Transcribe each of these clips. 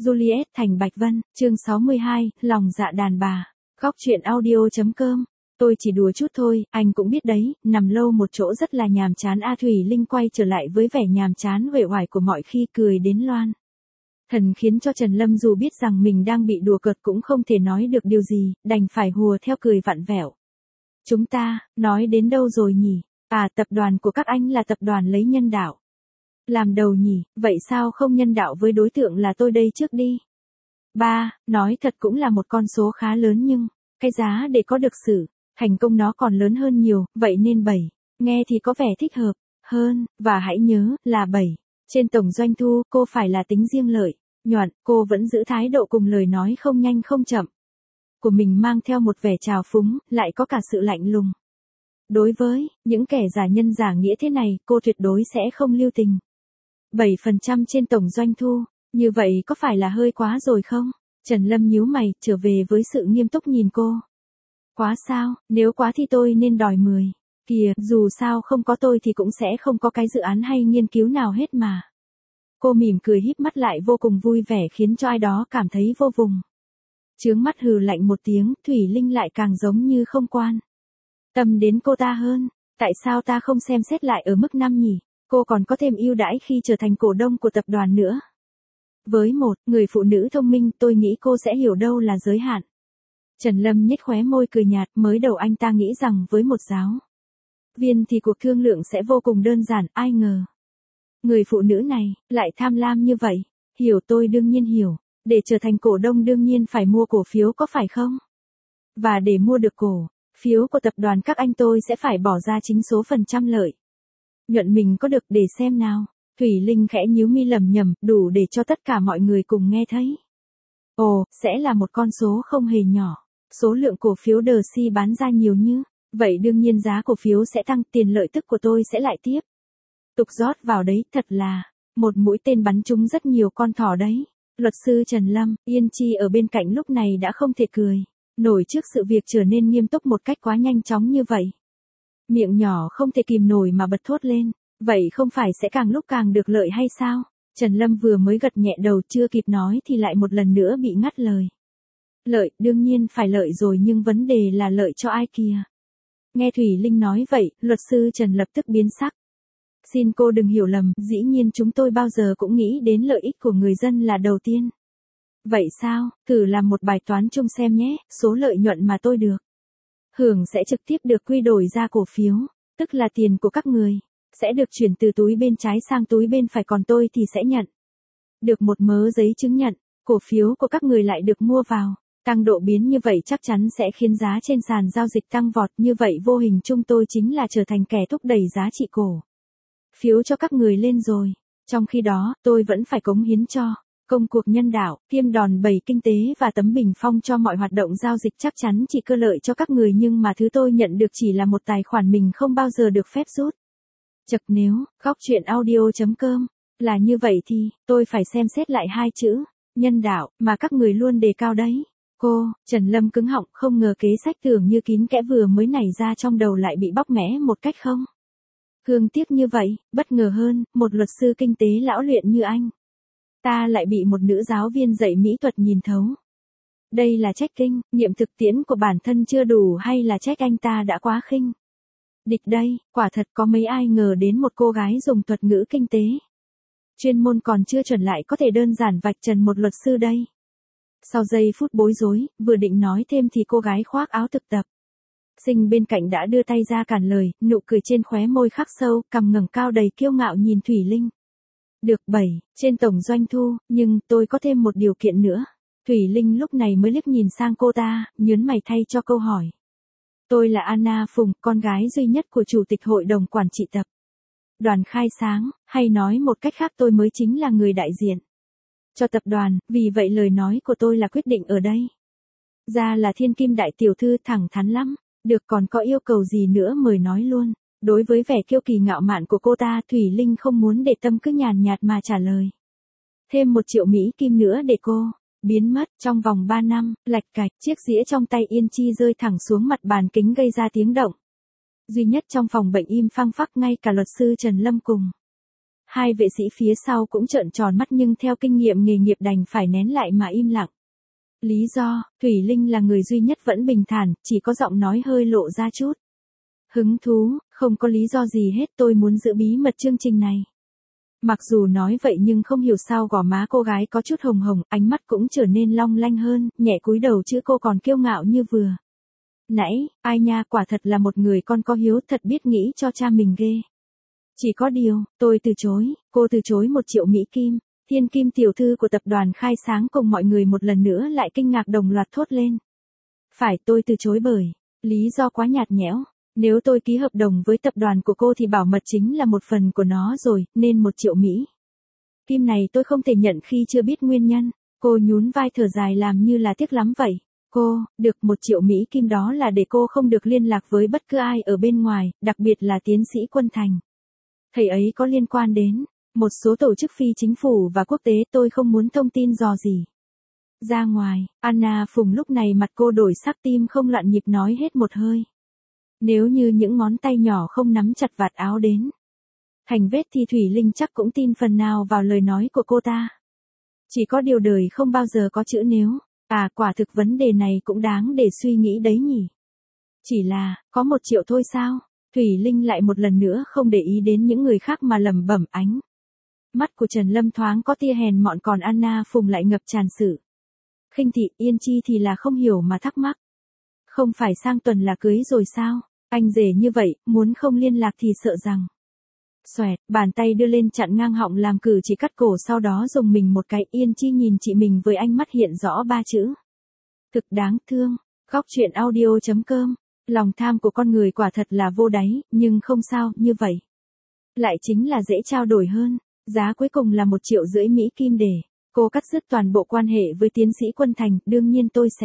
Juliet thành Bạch Vân, chương 62, lòng dạ đàn bà. Góc truyện audio.com. Tôi chỉ đùa chút thôi, anh cũng biết đấy, nằm lâu một chỗ rất là nhàm chán. A Thủy Linh quay trở lại với vẻ nhàm chán uể oải của mọi khi, cười đến loan. Thần khiến cho Trần Lâm dù biết rằng mình đang bị đùa cợt cũng không thể nói được điều gì, đành phải hùa theo cười vặn vẹo. Chúng ta, nói đến đâu rồi nhỉ? À, tập đoàn của các anh là tập đoàn lấy nhân đạo làm đầu nhỉ, vậy sao không nhân đạo với đối tượng là tôi đây trước đi? Ba, nói thật cũng là một con số khá lớn nhưng, cái giá để có được sự thành công nó còn lớn hơn nhiều, vậy nên 7, nghe thì có vẻ thích hợp hơn, và hãy nhớ là 7. Trên tổng doanh thu, cô phải là tính riêng lợi nhuận, cô vẫn giữ thái độ cùng lời nói không nhanh không chậm của mình, mang theo một vẻ trào phúng, lại có cả sự lạnh lùng. Đối với những kẻ giả nhân giả nghĩa thế này, cô tuyệt đối sẽ không lưu tình. 7% trên tổng doanh thu, như vậy có phải là hơi quá rồi không? Trần Lâm nhíu mày, trở về với sự nghiêm túc nhìn cô. Quá sao, nếu quá thì tôi nên đòi 10. Kìa, dù sao không có tôi thì cũng sẽ không có cái dự án hay nghiên cứu nào hết mà. Cô mỉm cười híp mắt lại vô cùng vui vẻ, khiến cho ai đó cảm thấy vô vùng chướng mắt. Hừ lạnh một tiếng, Thủy Linh lại càng giống như không quan tâm đến cô ta hơn. Tại sao ta không xem xét lại ở mức 5 nhỉ? Cô còn có thêm ưu đãi khi trở thành cổ đông của tập đoàn nữa. Với một người phụ nữ thông minh, tôi nghĩ cô sẽ hiểu đâu là giới hạn. Trần Lâm nhếch khóe môi cười nhạt, mới đầu anh ta nghĩ rằng với một giáo viên thì cuộc thương lượng sẽ vô cùng đơn giản, ai ngờ người phụ nữ này lại tham lam như vậy. Hiểu, tôi đương nhiên hiểu, để trở thành cổ đông đương nhiên phải mua cổ phiếu có phải không? Và để mua được cổ phiếu của tập đoàn các anh, tôi sẽ phải bỏ ra chính số phần trăm lợi nhuận mình có được, để xem nào. Thủy Linh khẽ nhíu mi lẩm nhẩm, đủ để cho tất cả mọi người cùng nghe thấy. Ồ, sẽ là một con số không hề nhỏ. Số lượng cổ phiếu DXY bán ra nhiều như vậy, đương nhiên giá cổ phiếu sẽ tăng, tiền lợi tức của tôi sẽ lại tiếp tục rót vào đấy, thật là một mũi tên bắn trúng rất nhiều con thỏ đấy. Luật sư Trần Lâm, Yên Chi ở bên cạnh lúc này đã không thể cười nổi trước sự việc trở nên nghiêm túc một cách quá nhanh chóng như vậy. Miệng nhỏ không thể kìm nổi mà bật thốt lên, vậy không phải sẽ càng lúc càng được lợi hay sao? Trần Lâm vừa mới gật nhẹ đầu, chưa kịp nói thì lại một lần nữa bị ngắt lời. Lợi, đương nhiên phải lợi rồi, nhưng vấn đề là lợi cho ai kìa? Nghe Thủy Linh nói vậy, luật sư Trần lập tức biến sắc. Xin cô đừng hiểu lầm, dĩ nhiên chúng tôi bao giờ cũng nghĩ đến lợi ích của người dân là đầu tiên. Vậy sao, thử làm một bài toán chung xem nhé, số lợi nhuận mà tôi được hưởng sẽ trực tiếp được quy đổi ra cổ phiếu, tức là tiền của các người sẽ được chuyển từ túi bên trái sang túi bên phải, còn tôi thì sẽ nhận được một mớ giấy chứng nhận, cổ phiếu của các người lại được mua vào, tăng độ biến, như vậy chắc chắn sẽ khiến giá trên sàn giao dịch tăng vọt, như vậy vô hình chung tôi chính là trở thành kẻ thúc đẩy giá trị cổ phiếu cho các người lên rồi. Trong khi đó, tôi vẫn phải cống hiến cho công cuộc nhân đạo, tiêm đòn bẩy kinh tế và tấm bình phong cho mọi hoạt động giao dịch, chắc chắn chỉ cơ lợi cho các người, nhưng mà thứ tôi nhận được chỉ là một tài khoản mình không bao giờ được phép rút. Chật, nếu góc truyện audio.com là như vậy thì tôi phải xem xét lại hai chữ nhân đạo mà các người luôn đề cao đấy. Cô, Trần Lâm cứng họng, không ngờ kế sách tưởng như kín kẽ vừa mới nảy ra trong đầu lại bị bóc mẽ một cách không thương tiếc như vậy. Bất ngờ hơn, một luật sư kinh tế lão luyện như anh ta lại bị một nữ giáo viên dạy mỹ thuật nhìn thấu. Đây là trách kinh nghiệm thực tiễn của bản thân chưa đủ, hay là trách anh ta đã quá khinh địch đây? Quả thật có mấy ai ngờ đến một cô gái dùng thuật ngữ kinh tế chuyên môn còn chưa chuẩn lại có thể đơn giản vạch trần một luật sư đây. Sau giây phút bối rối, vừa định nói thêm thì cô gái khoác áo thực tập sinh bên cạnh đã đưa tay ra cản lời, nụ cười trên khóe môi khắc sâu, cằm ngẩng cao đầy kiêu ngạo nhìn Thủy Linh. Được 7, trên tổng doanh thu, nhưng tôi có thêm một điều kiện nữa. Thủy Linh lúc này mới liếc nhìn sang cô ta, nhớn mày thay cho câu hỏi. Tôi là Anna Phùng, con gái duy nhất của chủ tịch hội đồng quản trị tập đoàn Khai Sáng, hay nói một cách khác, tôi mới chính là người đại diện cho tập đoàn, vì vậy lời nói của tôi là quyết định ở đây. Ra là thiên kim đại tiểu thư, thẳng thắn lắm. Được, còn có yêu cầu gì nữa mời nói luôn. Đối với vẻ kiêu kỳ ngạo mạn của cô ta, Thủy Linh không muốn để tâm, cứ nhàn nhạt mà trả lời. Thêm 1 triệu Mỹ Kim nữa để cô biến mất. Trong vòng 3 năm, lạch cạch, chiếc dĩa trong tay Yên Chi rơi thẳng xuống mặt bàn kính, gây ra tiếng động duy nhất trong phòng bệnh im phăng phắc, ngay cả luật sư Trần Lâm cùng Hai vệ sĩ phía sau cũng trợn tròn mắt nhưng theo kinh nghiệm nghề nghiệp đành phải nén lại mà im lặng. Lý do, Thủy Linh là người duy nhất vẫn bình thản, chỉ có giọng nói hơi lộ ra chút hứng thú, không có lý do gì hết, tôi muốn giữ bí mật chương trình này. Mặc dù nói vậy nhưng không hiểu sao gò má cô gái có chút hồng hồng, ánh mắt cũng trở nên long lanh hơn, nhẹ cúi đầu chứ cô còn kiêu ngạo như vừa nãy, ai nha, quả thật là một người con có hiếu, thật biết nghĩ cho cha mình ghê. Chỉ có điều, tôi từ chối, cô từ chối 1 triệu Mỹ Kim. Thiên Kim tiểu thư của tập đoàn khai sáng cùng mọi người một lần nữa lại kinh ngạc đồng loạt thốt lên. Phải, tôi từ chối bởi lý do quá nhạt nhẽo. Nếu tôi ký hợp đồng với tập đoàn của cô thì bảo mật chính là một phần của nó rồi, nên 1 triệu Mỹ Kim này tôi không thể nhận khi chưa biết nguyên nhân. Cô nhún vai thở dài làm như là tiếc lắm vậy. Cô, được 1 triệu Mỹ Kim đó là để cô không được liên lạc với bất cứ ai ở bên ngoài, đặc biệt là tiến sĩ Quân Thành. Thầy ấy có liên quan đến một số tổ chức phi chính phủ và quốc tế, tôi không muốn thông tin dò gì ra ngoài. Anna Phùng lúc này mặt cô đổi sắc, tim không loạn nhịp nói hết một hơi. Nếu như những ngón tay nhỏ không nắm chặt vạt áo đến thành vết thì Thủy Linh chắc cũng tin phần nào vào lời nói của cô ta. Chỉ có điều đời không bao giờ có chữ nếu. À, quả thực vấn đề này cũng đáng để suy nghĩ đấy nhỉ. Chỉ là, có 1 triệu thôi sao? Thủy Linh lại một lần nữa không để ý đến những người khác mà lẩm bẩm. Ánh mắt của Trần Lâm thoáng có tia hèn mọn, còn Anna Phùng lại ngập tràn sự khinh thị. Yên Chi thì là không hiểu mà thắc mắc. Không phải sang tuần là cưới rồi sao? Anh rể như vậy, muốn không liên lạc thì sợ rằng. Xoẹt, bàn tay đưa lên chặn ngang họng làm cử chỉ cắt cổ, sau đó dùng mình một cái. Yên Chi nhìn chị mình với ánh mắt hiện rõ 3 chữ. Thực đáng thương. Góc truyện audio.com. Lòng tham của con người quả thật là vô đáy, nhưng không sao, như vậy lại chính là dễ trao đổi hơn. Giá cuối cùng là 1,5 triệu Mỹ Kim để cô cắt dứt toàn bộ quan hệ với tiến sĩ Quân Thành. Đương nhiên tôi sẽ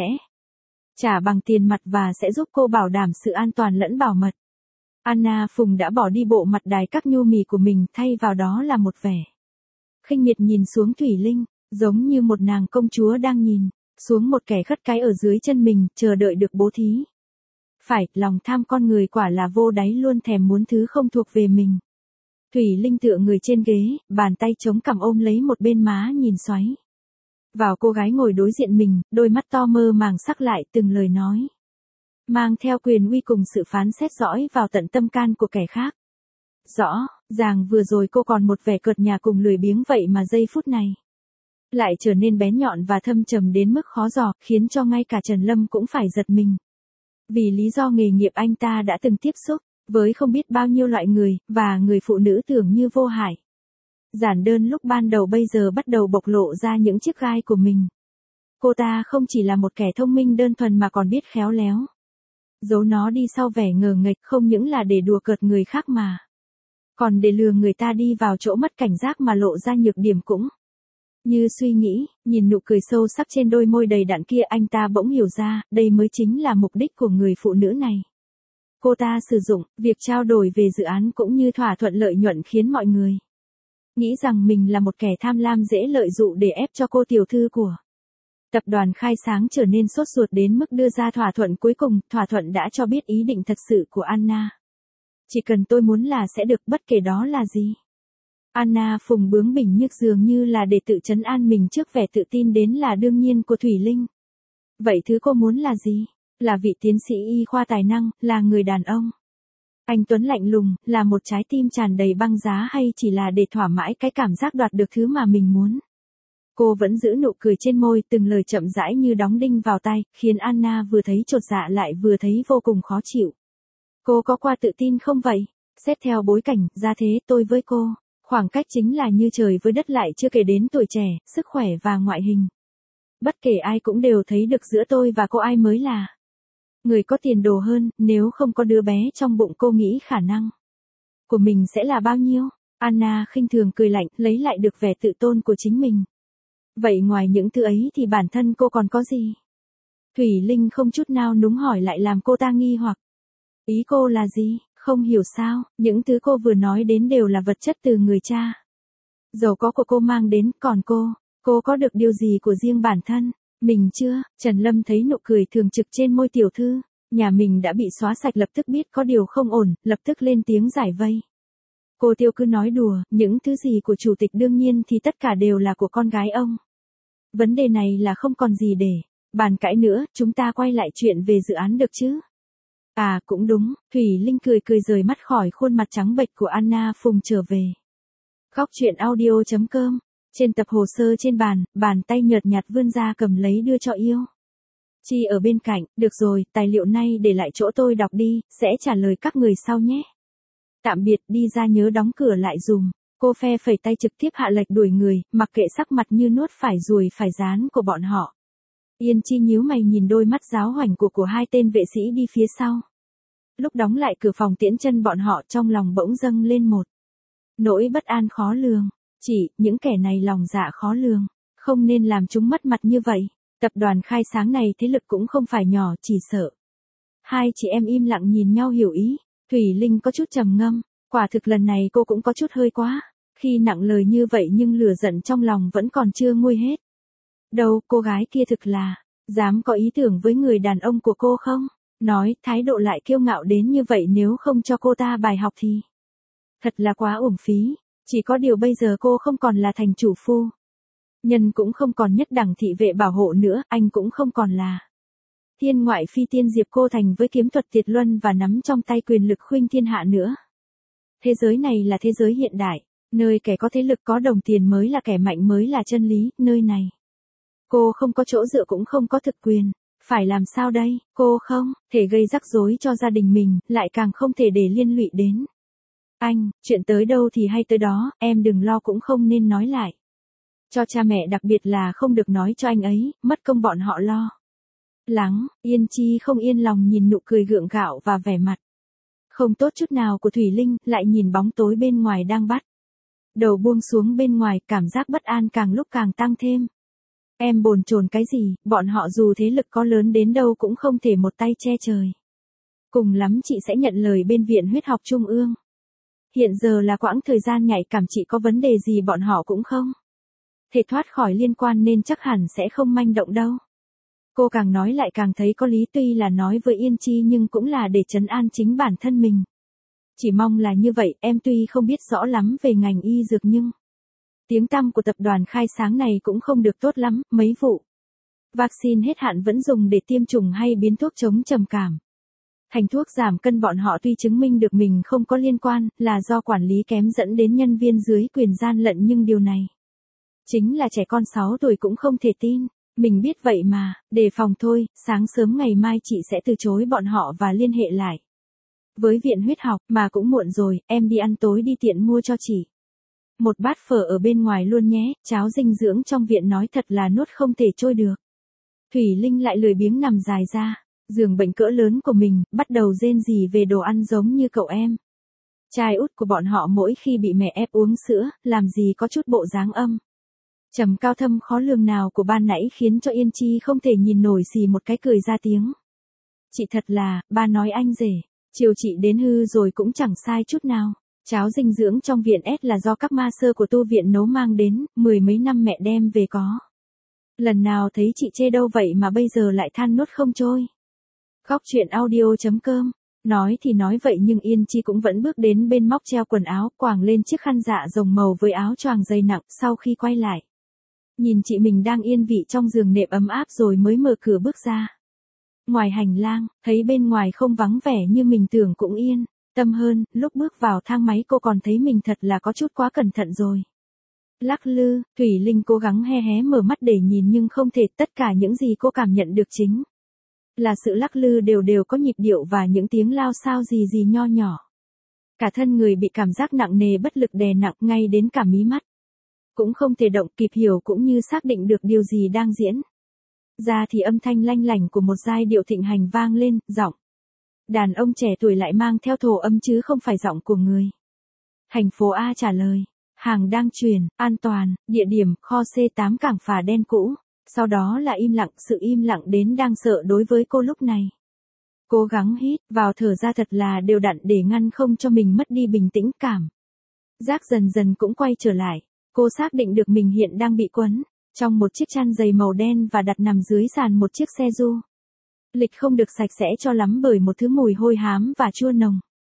trả bằng tiền mặt và sẽ giúp cô bảo đảm sự an toàn lẫn bảo mật. Anna Phùng đã bỏ đi bộ mặt đài các nhu mì của mình, thay vào đó là một vẻ khinh miệt nhìn xuống Thủy Linh, giống như một nàng công chúa đang nhìn xuống một kẻ khất cái ở dưới chân mình, chờ đợi được bố thí. Phải, lòng tham con người quả là vô đáy, luôn thèm muốn thứ không thuộc về mình. Thủy Linh tựa người trên ghế, bàn tay chống cằm ôm lấy một bên má nhìn xoáy vào cô gái ngồi đối diện mình, đôi mắt to mơ màng sắc lại, từng lời nói mang theo quyền uy cùng sự phán xét dõi vào tận tâm can của kẻ khác. Rõ ràng vừa rồi cô còn một vẻ cợt nhả cùng lười biếng, vậy mà giây phút này lại trở nên bén nhọn và thâm trầm đến mức khó dò, khiến cho ngay cả Trần Lâm cũng phải giật mình. Vì lý do nghề nghiệp anh ta đã từng tiếp xúc với không biết bao nhiêu loại người, và người phụ nữ tưởng như vô hại, giản đơn lúc ban đầu bây giờ bắt đầu bộc lộ ra những chiếc gai của mình. Cô ta không chỉ là một kẻ thông minh đơn thuần mà còn biết khéo léo giấu nó đi sau vẻ ngờ nghệch, không những là để đùa cợt người khác mà còn để lừa người ta đi vào chỗ mất cảnh giác mà lộ ra nhược điểm. Cũng như suy nghĩ, nhìn nụ cười sâu sắc trên đôi môi đầy đặn kia, anh ta bỗng hiểu ra, đây mới chính là mục đích của người phụ nữ này. Cô ta sử dụng việc trao đổi về dự án cũng như thỏa thuận lợi nhuận khiến mọi người nghĩ rằng mình là một kẻ tham lam dễ lợi dụng để ép cho cô tiểu thư của tập đoàn khai sáng trở nên sốt ruột đến mức đưa ra thỏa thuận cuối cùng. Thỏa thuận đã cho biết ý định thật sự của Anna. Chỉ cần tôi muốn là sẽ được, bất kể đó là gì. Anna Phùng bướng bỉnh nhức dường như là để tự trấn an mình trước vẻ tự tin đến là đương nhiên của Thủy Linh. Vậy thứ cô muốn là gì? Là vị tiến sĩ y khoa tài năng, là người đàn ông anh tuấn lạnh lùng, là một trái tim tràn đầy băng giá, hay chỉ là để thỏa mãi cái cảm giác đoạt được thứ mà mình muốn? Cô vẫn giữ nụ cười trên môi, từng lời chậm rãi như đóng đinh vào tai, khiến Anna vừa thấy chột dạ lại vừa thấy vô cùng khó chịu. Cô có qua tự tin không vậy? Xét theo bối cảnh, gia thế, tôi với cô, khoảng cách chính là như trời với đất, lại chưa kể đến tuổi trẻ, sức khỏe và ngoại hình. Bất kể ai cũng đều thấy được giữa tôi và cô ai mới là người có tiền đồ hơn. Nếu không có đứa bé trong bụng, cô nghĩ khả năng của mình sẽ là bao nhiêu? Anna khinh thường cười lạnh, lấy lại được vẻ tự tôn của chính mình. Vậy ngoài những thứ ấy thì bản thân cô còn có gì? Thủy Linh không chút nào núng hỏi lại làm cô ta nghi hoặc. Ý cô là gì? Không hiểu sao, những thứ cô vừa nói đến đều là vật chất từ người cha giàu có của cô mang đến, còn cô có được điều gì của riêng bản thân mình chưa? Trần Lâm thấy nụ cười thường trực trên môi tiểu thư nhà mình đã bị xóa sạch, lập tức biết có điều không ổn, lập tức lên tiếng giải vây. Cô Tiêu cứ nói đùa, những thứ gì của chủ tịch đương nhiên thì tất cả đều là của con gái ông. Vấn đề này là không còn gì để bàn cãi nữa, chúng ta quay lại chuyện về dự án được chứ? À cũng đúng, Thủy Linh cười cười rời mắt khỏi khuôn mặt trắng bệch của Anna Phùng trở về. Góc truyện audio.com. Trên tập hồ sơ trên bàn, bàn tay nhợt nhạt vươn ra cầm lấy đưa cho Yêu Chi ở bên cạnh, được rồi, tài liệu này để lại chỗ tôi đọc đi, sẽ trả lời các người sau nhé. Tạm biệt, đi ra nhớ đóng cửa lại dùm. Cô phe phẩy tay trực tiếp hạ lệch đuổi người, mặc kệ sắc mặt như nuốt phải ruồi phải rán của bọn họ. Yên Chi nhíu mày nhìn đôi mắt giáo hoành của hai tên vệ sĩ đi phía sau. Lúc đóng lại cửa phòng tiễn chân bọn họ trong lòng bỗng dâng lên một nỗi bất an khó lường. Chỉ, những kẻ này lòng dạ khó lường, không nên làm chúng mất mặt như vậy. Tập đoàn khai sáng này thế lực cũng không phải nhỏ, chỉ sợ. Hai chị em im lặng nhìn nhau hiểu ý. Thủy Linh có chút trầm ngâm, quả thực lần này cô cũng có chút hơi quá. Khi nặng lời như vậy nhưng lửa giận trong lòng vẫn còn chưa nguôi hết. Đâu, cô gái kia thực là, dám có ý tưởng với người đàn ông của cô không? Nói, thái độ lại kiêu ngạo đến như vậy nếu không cho cô ta bài học thì thật là quá uổng phí. Chỉ có điều bây giờ cô không còn là thành chủ phu nhân, cũng không còn nhất đẳng thị vệ bảo hộ nữa, anh cũng không còn là thiên ngoại phi tiên Diệp Cô Thành với kiếm thuật tuyệt luân và nắm trong tay quyền lực khuynh thiên hạ nữa. Thế giới này là thế giới hiện đại, nơi kẻ có thế lực có đồng tiền mới là kẻ mạnh mới là chân lý, nơi này cô không có chỗ dựa cũng không có thực quyền. Phải làm sao đây, cô không thể gây rắc rối cho gia đình mình, lại càng không thể để liên lụy đến anh, chuyện tới đâu thì hay tới đó, em đừng lo cũng không nên nói lại cho cha mẹ, đặc biệt là không được nói cho anh ấy, mất công bọn họ lo lắng. Yên Chi không yên lòng nhìn nụ cười gượng gạo và vẻ mặt không tốt chút nào của Thủy Linh, lại nhìn bóng tối bên ngoài đang bắt đầu buông xuống bên ngoài, cảm giác bất an càng lúc càng tăng thêm. Em bồn chồn cái gì, bọn họ dù thế lực có lớn đến đâu cũng không thể một tay che trời. Cùng lắm chị sẽ nhận lời bên Viện Huyết học Trung ương. Hiện giờ là quãng thời gian nhạy cảm, chị có vấn đề gì bọn họ cũng không thể thoát khỏi liên quan nên chắc hẳn sẽ không manh động đâu. Cô càng nói lại càng thấy có lý, tuy là nói với Yên Chi nhưng cũng là để trấn an chính bản thân mình. Chỉ mong là như vậy, em tuy không biết rõ lắm về ngành y dược nhưng tiếng tăm của tập đoàn khai sáng này cũng không được tốt lắm, mấy vụ vaccine hết hạn vẫn dùng để tiêm chủng hay biến thuốc chống trầm cảm thành thuốc giảm cân, bọn họ tuy chứng minh được mình không có liên quan, là do quản lý kém dẫn đến nhân viên dưới quyền gian lận, nhưng điều này chính là trẻ con 6 tuổi cũng không thể tin. Mình biết vậy mà, đề phòng thôi, sáng sớm ngày mai chị sẽ từ chối bọn họ và liên hệ lại với Viện Huyết học, mà cũng muộn rồi, em đi ăn tối đi, tiện mua cho chị một bát phở ở bên ngoài luôn nhé, cháo dinh dưỡng trong viện nói thật là nuốt không thể trôi được. Thủy Linh lại lười biếng nằm dài ra giường bệnh cỡ lớn của mình, bắt đầu rên rỉ về đồ ăn giống như cậu em trai út của bọn họ mỗi khi bị mẹ ép uống sữa, làm gì có chút bộ dáng âm trầm cao thâm khó lường nào của ban nãy khiến cho Yên Chi không thể nhìn nổi, xì một cái cười ra tiếng. Chị thật là, ba nói anh rể, chiều chị đến hư rồi cũng chẳng sai chút nào. Cháo dinh dưỡng trong viện S là do các ma sơ của tu viện nấu mang đến, 10 mấy năm mẹ đem về có lần nào thấy chị chê đâu vậy mà bây giờ lại than nuốt không trôi. Góc truyện audio.com. Nói thì nói vậy nhưng Yên Chi cũng vẫn bước đến bên móc treo quần áo, quàng lên chiếc khăn dạ rồng màu với áo choàng dày nặng, sau khi quay lại nhìn chị mình đang yên vị trong giường nệm ấm áp rồi mới mở cửa bước ra. Ngoài hành lang, thấy bên ngoài không vắng vẻ như mình tưởng, cũng yên tâm hơn, lúc bước vào thang máy cô còn thấy mình thật là có chút quá cẩn thận rồi. Lắc lư, Thủy Linh cố gắng hé hé mở mắt để nhìn nhưng không thể, tất cả những gì cô cảm nhận được chính là sự lắc lư đều đều có nhịp điệu và những tiếng lao sao gì nho nhỏ. Cả thân người bị cảm giác nặng nề bất lực đè nặng, ngay đến cả mí mắt cũng không thể động, kịp hiểu cũng như xác định được điều gì đang diễn ra thì âm thanh lanh lảnh của một giai điệu thịnh hành vang lên, giọng đàn ông trẻ tuổi lại mang theo thổ âm chứ không phải giọng của người. Thành phố A trả lời, hàng đang chuyển, an toàn, địa điểm, kho C8 cảng phà đen cũ. Sau đó là im lặng, sự im lặng đến đang sợ đối với cô lúc này. Cố gắng hít vào thở ra thật là đều đặn để ngăn không cho mình mất đi bình tĩnh, cảm giác dần dần cũng quay trở lại. Cô xác định được mình hiện đang bị quấn trong một chiếc chăn dày màu đen và đặt nằm dưới sàn một chiếc xe du lịch không được sạch sẽ cho lắm bởi một thứ mùi hôi hám và chua nồng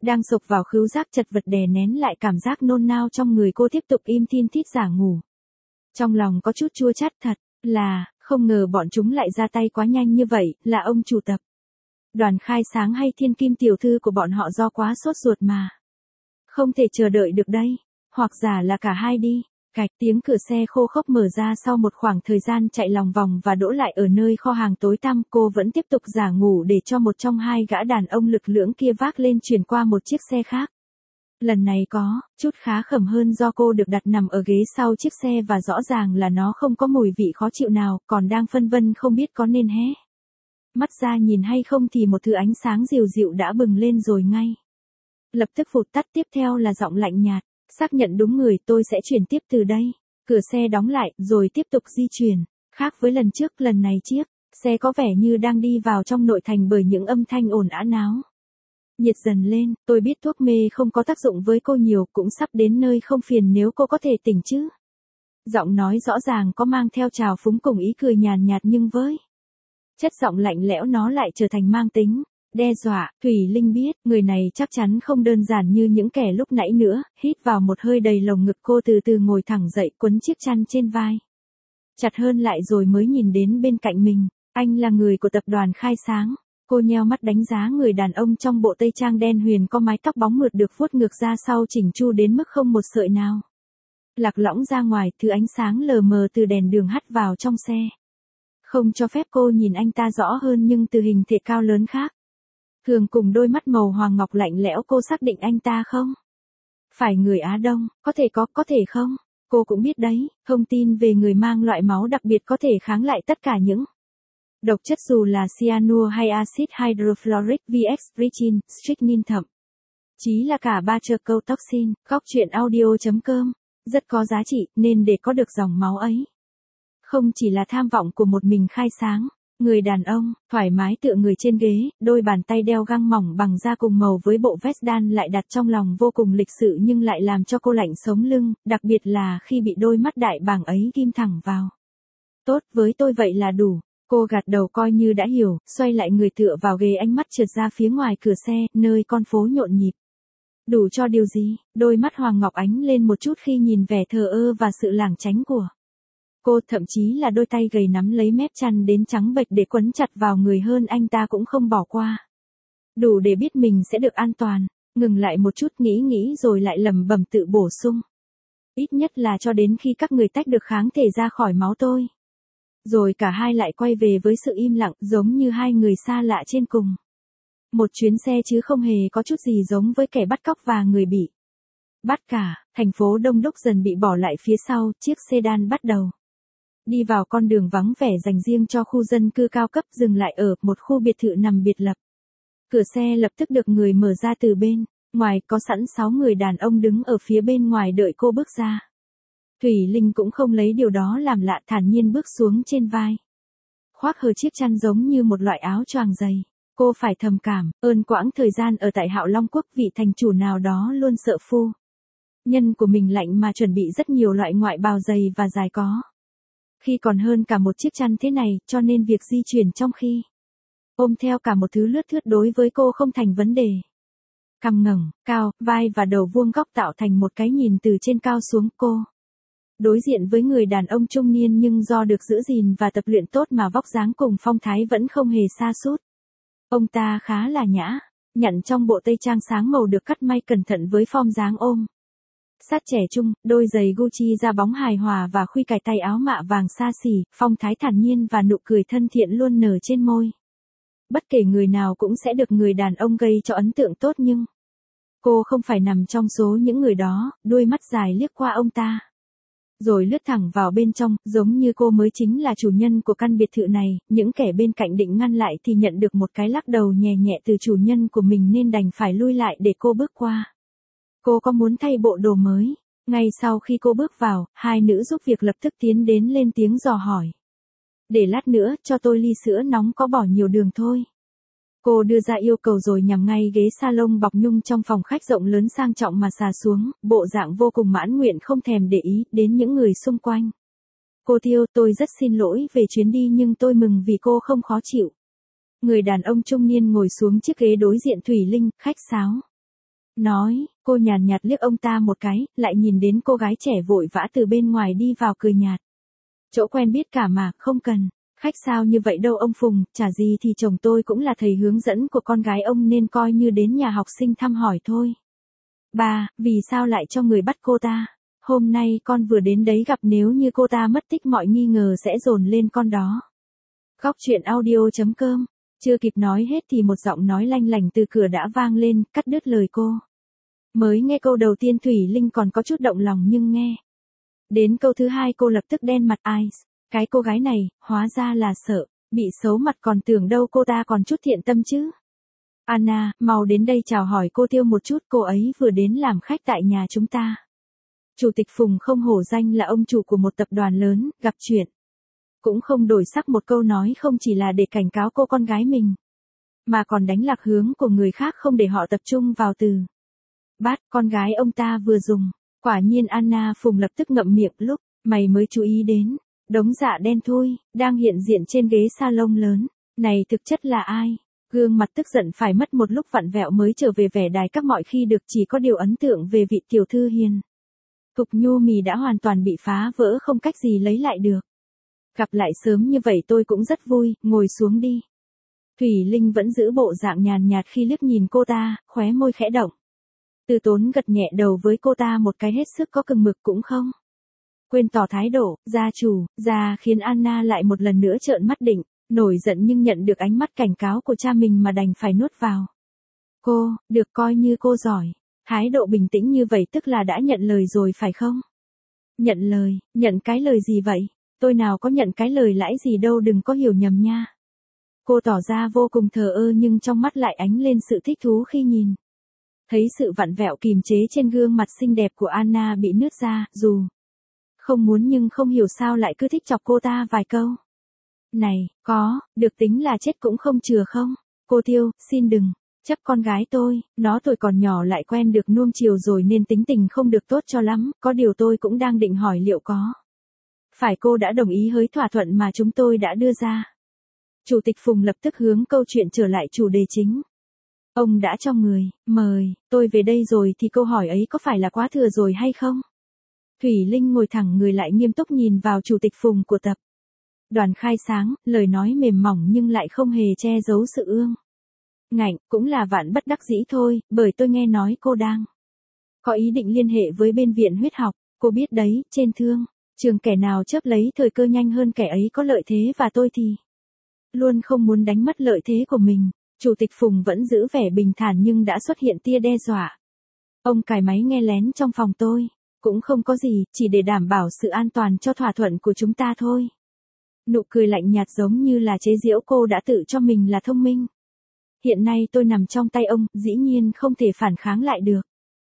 Đang sộc vào khứu giác chật vật đè nén lại cảm giác nôn nao trong người cô tiếp tục im thin thít giả ngủ. Trong lòng có chút chua chát thật, là, không ngờ bọn chúng lại ra tay quá nhanh như vậy, là ông chủ tập Đoàn Khai Sáng hay Thiên Kim tiểu thư của bọn họ do quá sốt ruột mà. Không thể chờ đợi được đây, hoặc giả là cả hai đi. Cạch tiếng cửa xe khô khốc mở ra sau một khoảng thời gian chạy lòng vòng và đỗ lại ở nơi kho hàng tối tăm, cô vẫn tiếp tục giả ngủ để cho một trong hai gã đàn ông lực lưỡng kia vác lên chuyển qua một chiếc xe khác. Lần này có chút khá khẩm hơn do cô được đặt nằm ở ghế sau chiếc xe và rõ ràng là nó không có mùi vị khó chịu nào, còn đang phân vân không biết có nên hé mắt ra nhìn hay không thì một thứ ánh sáng dịu dịu đã bừng lên rồi ngay lập tức vụt tắt, tiếp theo là giọng lạnh nhạt. Xác nhận đúng người, tôi sẽ chuyển tiếp từ đây. Cửa xe đóng lại, rồi tiếp tục di chuyển. Khác với lần trước, lần này chiếc xe có vẻ như đang đi vào trong nội thành bởi những âm thanh ồn ào náo nhiệt dần lên. Tôi biết thuốc mê không có tác dụng với cô nhiều, cũng sắp đến nơi không phiền nếu cô có thể tỉnh chứ. Giọng nói rõ ràng có mang theo trào phúng cùng ý cười nhàn nhạt, nhưng với chất giọng lạnh lẽo nó lại trở thành mang tính đe dọa. Thủy Linh biết, người này chắc chắn không đơn giản như những kẻ lúc nãy nữa. Hít vào một hơi đầy lồng ngực, cô từ từ ngồi thẳng dậy, quấn chiếc chăn trên vai chặt hơn lại rồi mới nhìn đến bên cạnh mình. Anh là người của tập đoàn Khai Sáng. Cô nheo mắt đánh giá người đàn ông trong bộ tây trang đen huyền có mái tóc bóng mượt được vuốt ngược ra sau chỉnh chu đến mức không một sợi nào lạc lõng ra ngoài. Thứ ánh sáng lờ mờ từ đèn đường hắt vào trong xe không cho phép cô nhìn anh ta rõ hơn, nhưng từ hình thể cao lớn khác thường cùng đôi mắt màu hoàng ngọc lạnh lẽo, cô xác định anh ta không phải người Á Đông. Có thể không. Cô cũng biết đấy, thông tin về người mang loại máu đặc biệt có thể kháng lại tất cả những độc chất dù là cyanua hay axit hydrofluoric vx strychnine, strychnine, thậm chí là cả botulinum toxin. Góc truyện audio.com rất có giá trị nên để có được dòng máu ấy không chỉ là tham vọng của một mình Khai Sáng. Người đàn ông, thoải mái tựa người trên ghế, đôi bàn tay đeo găng mỏng bằng da cùng màu với bộ vest đan lại đặt trong lòng vô cùng lịch sự nhưng lại làm cho cô lạnh sống lưng, đặc biệt là khi bị đôi mắt đại bàng ấy ghim thẳng vào. Tốt, với tôi vậy là đủ. Cô gật đầu coi như đã hiểu, xoay lại người tựa vào ghế, ánh mắt trượt ra phía ngoài cửa xe, nơi con phố nhộn nhịp. Đủ cho điều gì? Đôi mắt Hoàng Ngọc ánh lên một chút khi nhìn vẻ thờ ơ và sự lảng tránh của cô, thậm chí là đôi tay gầy nắm lấy mép chăn đến trắng bệch để quấn chặt vào người hơn anh ta cũng không bỏ qua. Đủ để biết mình sẽ được an toàn. Ngừng lại một chút, nghĩ rồi lại lẩm bẩm tự bổ sung. Ít nhất là cho đến khi các người tách được kháng thể ra khỏi máu tôi. Rồi cả hai lại quay về với sự im lặng, giống như hai người xa lạ trên cùng một chuyến xe chứ không hề có chút gì giống với kẻ bắt cóc và người bị bắt cả. Thành phố đông đúc dần bị bỏ lại phía sau, chiếc sedan bắt đầu đi vào con đường vắng vẻ dành riêng cho khu dân cư cao cấp, dừng lại ở một khu biệt thự nằm biệt lập. Cửa xe lập tức được người mở ra từ bên ngoài, có sẵn 6 người đàn ông đứng ở phía bên ngoài đợi cô bước ra. Thủy Linh cũng không lấy điều đó làm lạ, thản nhiên bước xuống trên vai khoác hờ chiếc chăn giống như một loại áo choàng dày. Cô phải thầm cảm ơn quãng thời gian ở tại Hạo Long Quốc, vị thành chủ nào đó luôn sợ phu nhân của mình lạnh mà chuẩn bị rất nhiều loại ngoại bào dày và dài có khi còn hơn cả một chiếc chăn thế này, cho nên việc di chuyển trong khi ôm theo cả một thứ lướt thướt đối với cô không thành vấn đề. Cằm ngẩng cao, vai và đầu vuông góc tạo thành một cái nhìn từ trên cao xuống. Cô đối diện với người đàn ông trung niên nhưng do được giữ gìn và tập luyện tốt mà vóc dáng cùng phong thái vẫn không hề sa sút. Ông ta khá là nhã nhặn trong bộ tây trang sáng màu được cắt may cẩn thận với form dáng ôm sát trẻ trung, đôi giày Gucci da bóng hài hòa và khuy cài tay áo mạ vàng xa xỉ, phong thái thản nhiên và nụ cười thân thiện luôn nở trên môi. Bất kể người nào cũng sẽ được người đàn ông gây cho ấn tượng tốt, nhưng cô không phải nằm trong số những người đó. Đôi mắt dài liếc qua ông ta rồi lướt thẳng vào bên trong, giống như cô mới chính là chủ nhân của căn biệt thự này. Những kẻ bên cạnh định ngăn lại thì nhận được một cái lắc đầu nhẹ nhẹ từ chủ nhân của mình nên đành phải lui lại để cô bước qua. Cô có muốn thay bộ đồ mới? Ngay sau khi cô bước vào, hai nữ giúp việc lập tức tiến đến lên tiếng dò hỏi. Để lát nữa, cho tôi ly sữa nóng có bỏ nhiều đường thôi. Cô đưa ra yêu cầu rồi nhằm ngay ghế salon bọc nhung trong phòng khách rộng lớn sang trọng mà xà xuống, bộ dạng vô cùng mãn nguyện không thèm để ý đến những người xung quanh. Cô Tiêu, tôi rất xin lỗi về chuyến đi nhưng tôi mừng vì cô không khó chịu. Người đàn ông trung niên ngồi xuống chiếc ghế đối diện Thủy Linh, khách sáo Nói, cô nhàn nhạt liếc ông ta một cái, lại nhìn đến cô gái trẻ vội vã từ bên ngoài đi vào cười nhạt. Chỗ quen biết cả mà, không cần. Khách sao như vậy đâu ông Phùng, chả gì thì chồng tôi cũng là thầy hướng dẫn của con gái ông nên coi như đến nhà học sinh thăm hỏi thôi. Bà, vì sao lại cho người bắt cô ta? Hôm nay con vừa đến đấy gặp, nếu như cô ta mất tích mọi nghi ngờ sẽ dồn lên con đó. Góc truyện audio.com. Chưa kịp nói hết thì một giọng nói lanh lảnh từ cửa đã vang lên, cắt đứt lời cô. Mới nghe câu đầu tiên Thủy Linh còn có chút động lòng nhưng nghe đến câu thứ hai cô lập tức đen mặt ai. Cái cô gái này, hóa ra là sợ, bị xấu mặt còn tưởng đâu cô ta còn chút thiện tâm chứ. Anna, mau đến đây chào hỏi cô Tiêu một chút, cô ấy vừa đến làm khách tại nhà chúng ta. Chủ tịch Phùng không hổ danh là ông chủ của một tập đoàn lớn, gặp chuyện. Cũng không đổi sắc một câu nói không chỉ là để cảnh cáo cô con gái mình, mà còn đánh lạc hướng của người khác không để họ tập trung vào từ bát con gái ông ta vừa dùng. Quả nhiên Anna Phùng lập tức ngậm miệng lúc mày mới chú ý đến. Đống dạ đen thui, đang hiện diện trên ghế salon lớn. Này thực chất là ai? Gương mặt tức giận phải mất một lúc vặn vẹo mới trở về vẻ đài các mọi khi được, chỉ có điều ấn tượng về vị tiểu thư hiền thục nhu mì đã hoàn toàn bị phá vỡ, không cách gì lấy lại được. Gặp lại sớm như vậy tôi cũng rất vui, ngồi xuống đi. Thủy Linh vẫn giữ bộ dạng nhàn nhạt khi liếc nhìn cô ta, khóe môi khẽ động. Từ Tốn gật nhẹ đầu với cô ta một cái hết sức có chừng mực cũng không quên tỏ thái độ, gia chủ, ra khiến Anna lại một lần nữa trợn mắt định, nổi giận nhưng nhận được ánh mắt cảnh cáo của cha mình mà đành phải nuốt vào. Cô, được coi như cô giỏi. Thái độ bình tĩnh như vậy tức là đã nhận lời rồi phải không? Nhận lời, nhận cái lời gì vậy? Tôi nào có nhận cái lời lãi gì đâu, đừng có hiểu nhầm nha. Cô tỏ ra vô cùng thờ ơ nhưng trong mắt lại ánh lên sự thích thú khi nhìn thấy sự vặn vẹo kìm chế trên gương mặt xinh đẹp của Anna bị nứt ra, dù không muốn nhưng không hiểu sao lại cứ thích chọc cô ta vài câu. Này, được tính là chết cũng không chừa không? Cô Tiêu, xin đừng chấp con gái tôi, nó tuổi còn nhỏ lại quen được nuông chiều rồi nên tính tình không được tốt cho lắm, có điều tôi cũng đang định hỏi liệu có phải cô đã đồng ý với thỏa thuận mà chúng tôi đã đưa ra. Chủ tịch Phùng lập tức hướng câu chuyện trở lại chủ đề chính. Ông đã cho người mời tôi về đây rồi thì câu hỏi ấy có phải là quá thừa rồi hay không? Thủy Linh ngồi thẳng người lại nghiêm túc nhìn vào chủ tịch Phùng của tập đoàn Khai Sáng, lời nói mềm mỏng nhưng lại không hề che giấu sự ương ngạnh, cũng là vạn bất đắc dĩ thôi, bởi tôi nghe nói cô đang có ý định liên hệ với bên viện huyết học, cô biết đấy, trên thương trường kẻ nào chớp lấy thời cơ nhanh hơn kẻ ấy có lợi thế, và tôi thì luôn không muốn đánh mất lợi thế của mình. Chủ tịch Phùng vẫn giữ vẻ bình thản nhưng đã xuất hiện tia đe dọa. Ông cài máy nghe lén trong phòng tôi, cũng không có gì, chỉ để đảm bảo sự an toàn cho thỏa thuận của chúng ta thôi. Nụ cười lạnh nhạt giống như là chế giễu cô đã tự cho mình là thông minh. Hiện nay tôi nằm trong tay ông, dĩ nhiên không thể phản kháng lại được.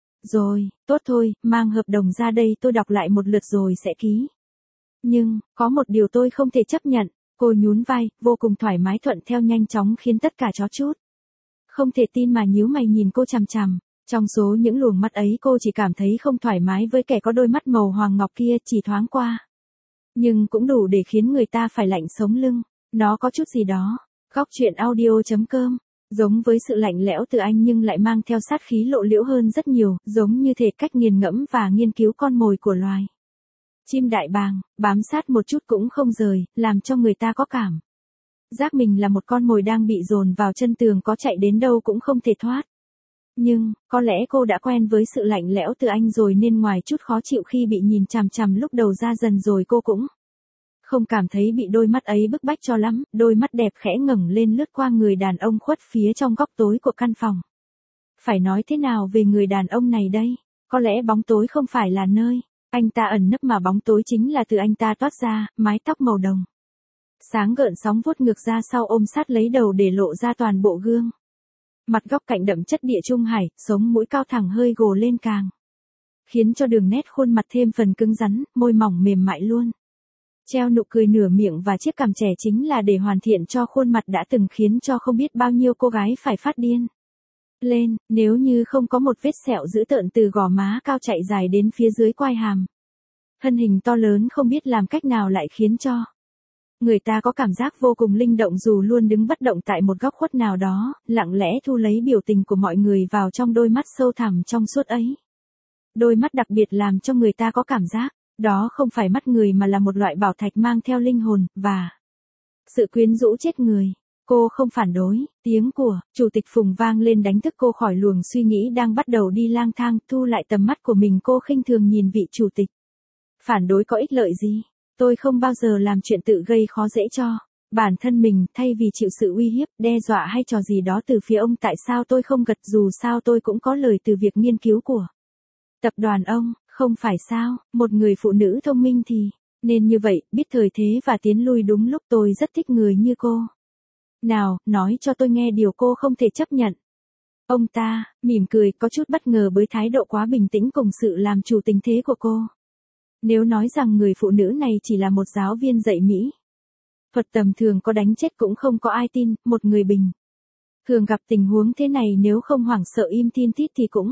Rồi, tốt thôi, mang hợp đồng ra đây tôi đọc lại một lượt rồi sẽ ký. Nhưng, có một điều tôi không thể chấp nhận. Cô nhún vai, vô cùng thoải mái thuận theo nhanh chóng khiến tất cả chó chút không thể tin mà nhíu mày nhìn cô chằm chằm. Trong số những luồng mắt ấy cô chỉ cảm thấy không thoải mái với kẻ có đôi mắt màu hoàng ngọc kia chỉ thoáng qua. Nhưng cũng đủ để khiến người ta phải lạnh sống lưng. Nó có chút gì đó. Góc truyện audio.com. Giống với sự lạnh lẽo từ anh nhưng lại mang theo sát khí lộ liễu hơn rất nhiều, giống như thể cách nghiền ngẫm và nghiên cứu con mồi của loài chim đại bàng, bám sát một chút cũng không rời, làm cho người ta có cảm giác mình là một con mồi đang bị dồn vào chân tường, có chạy đến đâu cũng không thể thoát. Nhưng, có lẽ cô đã quen với sự lạnh lẽo từ anh rồi nên ngoài chút khó chịu khi bị nhìn chằm chằm lúc đầu ra, dần rồi cô cũng không cảm thấy bị đôi mắt ấy bức bách cho lắm. Đôi mắt đẹp khẽ ngẩng lên lướt qua người đàn ông khuất phía trong góc tối của căn phòng. Phải nói thế nào về người đàn ông này đây? Có lẽ bóng tối không phải là nơi anh ta ẩn nấp mà bóng tối chính là từ anh ta toát ra, mái tóc màu đồng sáng gợn sóng vuốt ngược ra sau ôm sát lấy đầu để lộ ra toàn bộ gương mặt góc cạnh đậm chất địa trung hải, sống mũi cao thẳng hơi gồ lên càng khiến cho đường nét khuôn mặt thêm phần cứng rắn, môi mỏng mềm mại luôn treo nụ cười nửa miệng và chiếc cằm trẻ chính là để hoàn thiện cho khuôn mặt đã từng khiến cho không biết bao nhiêu cô gái phải phát điên lên, nếu như không có một vết sẹo dữ tợn từ gò má cao chạy dài đến phía dưới quai hàm. Thân hình to lớn không biết làm cách nào lại khiến cho Người ta có cảm giác vô cùng linh động dù luôn đứng bất động tại một góc khuất nào đó, lặng lẽ thu lấy biểu tình của mọi người vào trong đôi mắt sâu thẳm trong suốt ấy. Đôi mắt đặc biệt làm cho người ta có cảm giác, đó không phải mắt người mà là một loại bảo thạch mang theo linh hồn, và sự quyến rũ chết người. Cô không phản đối, tiếng của Chủ tịch Phùng vang lên đánh thức cô khỏi luồng suy nghĩ đang bắt đầu đi lang thang, thu lại tầm mắt của mình cô khinh thường nhìn vị chủ tịch. Phản đối có ích lợi gì? Tôi không bao giờ làm chuyện tự gây khó dễ cho bản thân mình, thay vì chịu sự uy hiếp, đe dọa hay trò gì đó từ phía ông. Tại sao tôi không gật, dù sao tôi cũng có lời từ việc nghiên cứu của tập đoàn ông, không phải sao? Một người phụ nữ thông minh thì nên như vậy, biết thời thế và tiến lui đúng lúc. Tôi rất thích người như cô. Nào, nói cho tôi nghe điều cô không thể chấp nhận. Ông ta mỉm cười, có chút bất ngờ với thái độ quá bình tĩnh cùng sự làm chủ tình thế của cô. Nếu nói rằng người phụ nữ này chỉ là một giáo viên dạy Mỹ thuật tầm thường, có đánh chết cũng không có ai tin. Một người bình thường gặp tình huống thế này nếu không hoảng sợ im thin thít thì cũng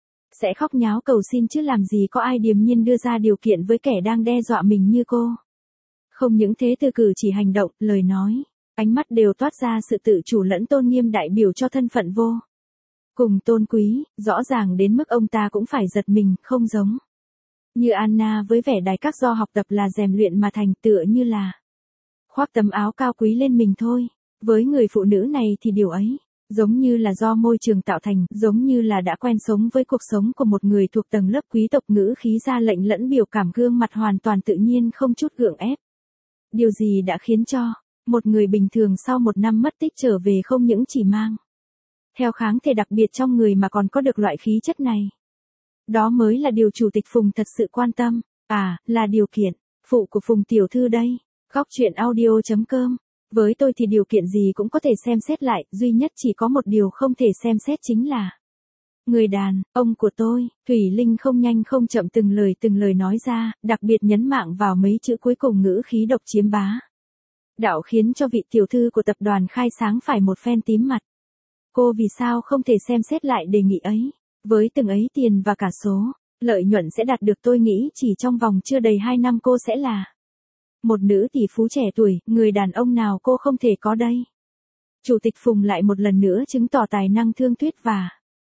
sẽ khóc nháo cầu xin, chứ làm gì có ai điềm nhiên đưa ra điều kiện với kẻ đang đe dọa mình như cô. Không những thế, từ cử chỉ, hành động, lời nói, ánh mắt đều toát ra sự tự chủ lẫn tôn nghiêm, đại biểu cho thân phận vô cùng tôn quý, rõ ràng đến mức ông ta cũng phải giật mình. Không giống như Anna với vẻ đài các do học tập là rèn luyện mà thành, tựa như là khoác tấm áo cao quý lên mình thôi. Với người phụ nữ này thì điều ấy giống như là do môi trường tạo thành, giống như là đã quen sống với cuộc sống của một người thuộc tầng lớp quý tộc. Ngữ khí ra lệnh lẫn biểu cảm, gương mặt hoàn toàn tự nhiên, không chút gượng ép. Điều gì đã khiến cho một người bình thường sau một năm mất tích trở về không những chỉ mang theo kháng thể đặc biệt trong người mà còn có được loại khí chất này? Đó mới là điều Chủ tịch Phùng thật sự quan tâm. À, là điều kiện phụ của Phùng tiểu thư đây. Góc truyện audio.com. Với tôi thì điều kiện gì cũng có thể xem xét lại, duy nhất chỉ có một điều không thể xem xét chính là người đàn ông của tôi. Thủy Linh không nhanh không chậm từng lời nói ra, đặc biệt nhấn mạnh vào mấy chữ cuối cùng, ngữ khí độc chiếm bá đạo, khiến cho vị tiểu thư của tập đoàn Khai Sáng phải một phen tím mặt. Cô vì sao không thể xem xét lại đề nghị ấy? Với từng ấy tiền và cả số lợi nhuận sẽ đạt được, tôi nghĩ chỉ trong vòng chưa đầy 2 năm cô sẽ là một nữ tỷ phú trẻ tuổi. Người đàn ông nào cô không thể có đây? Chủ tịch Phùng lại một lần nữa chứng tỏ tài năng thương thuyết và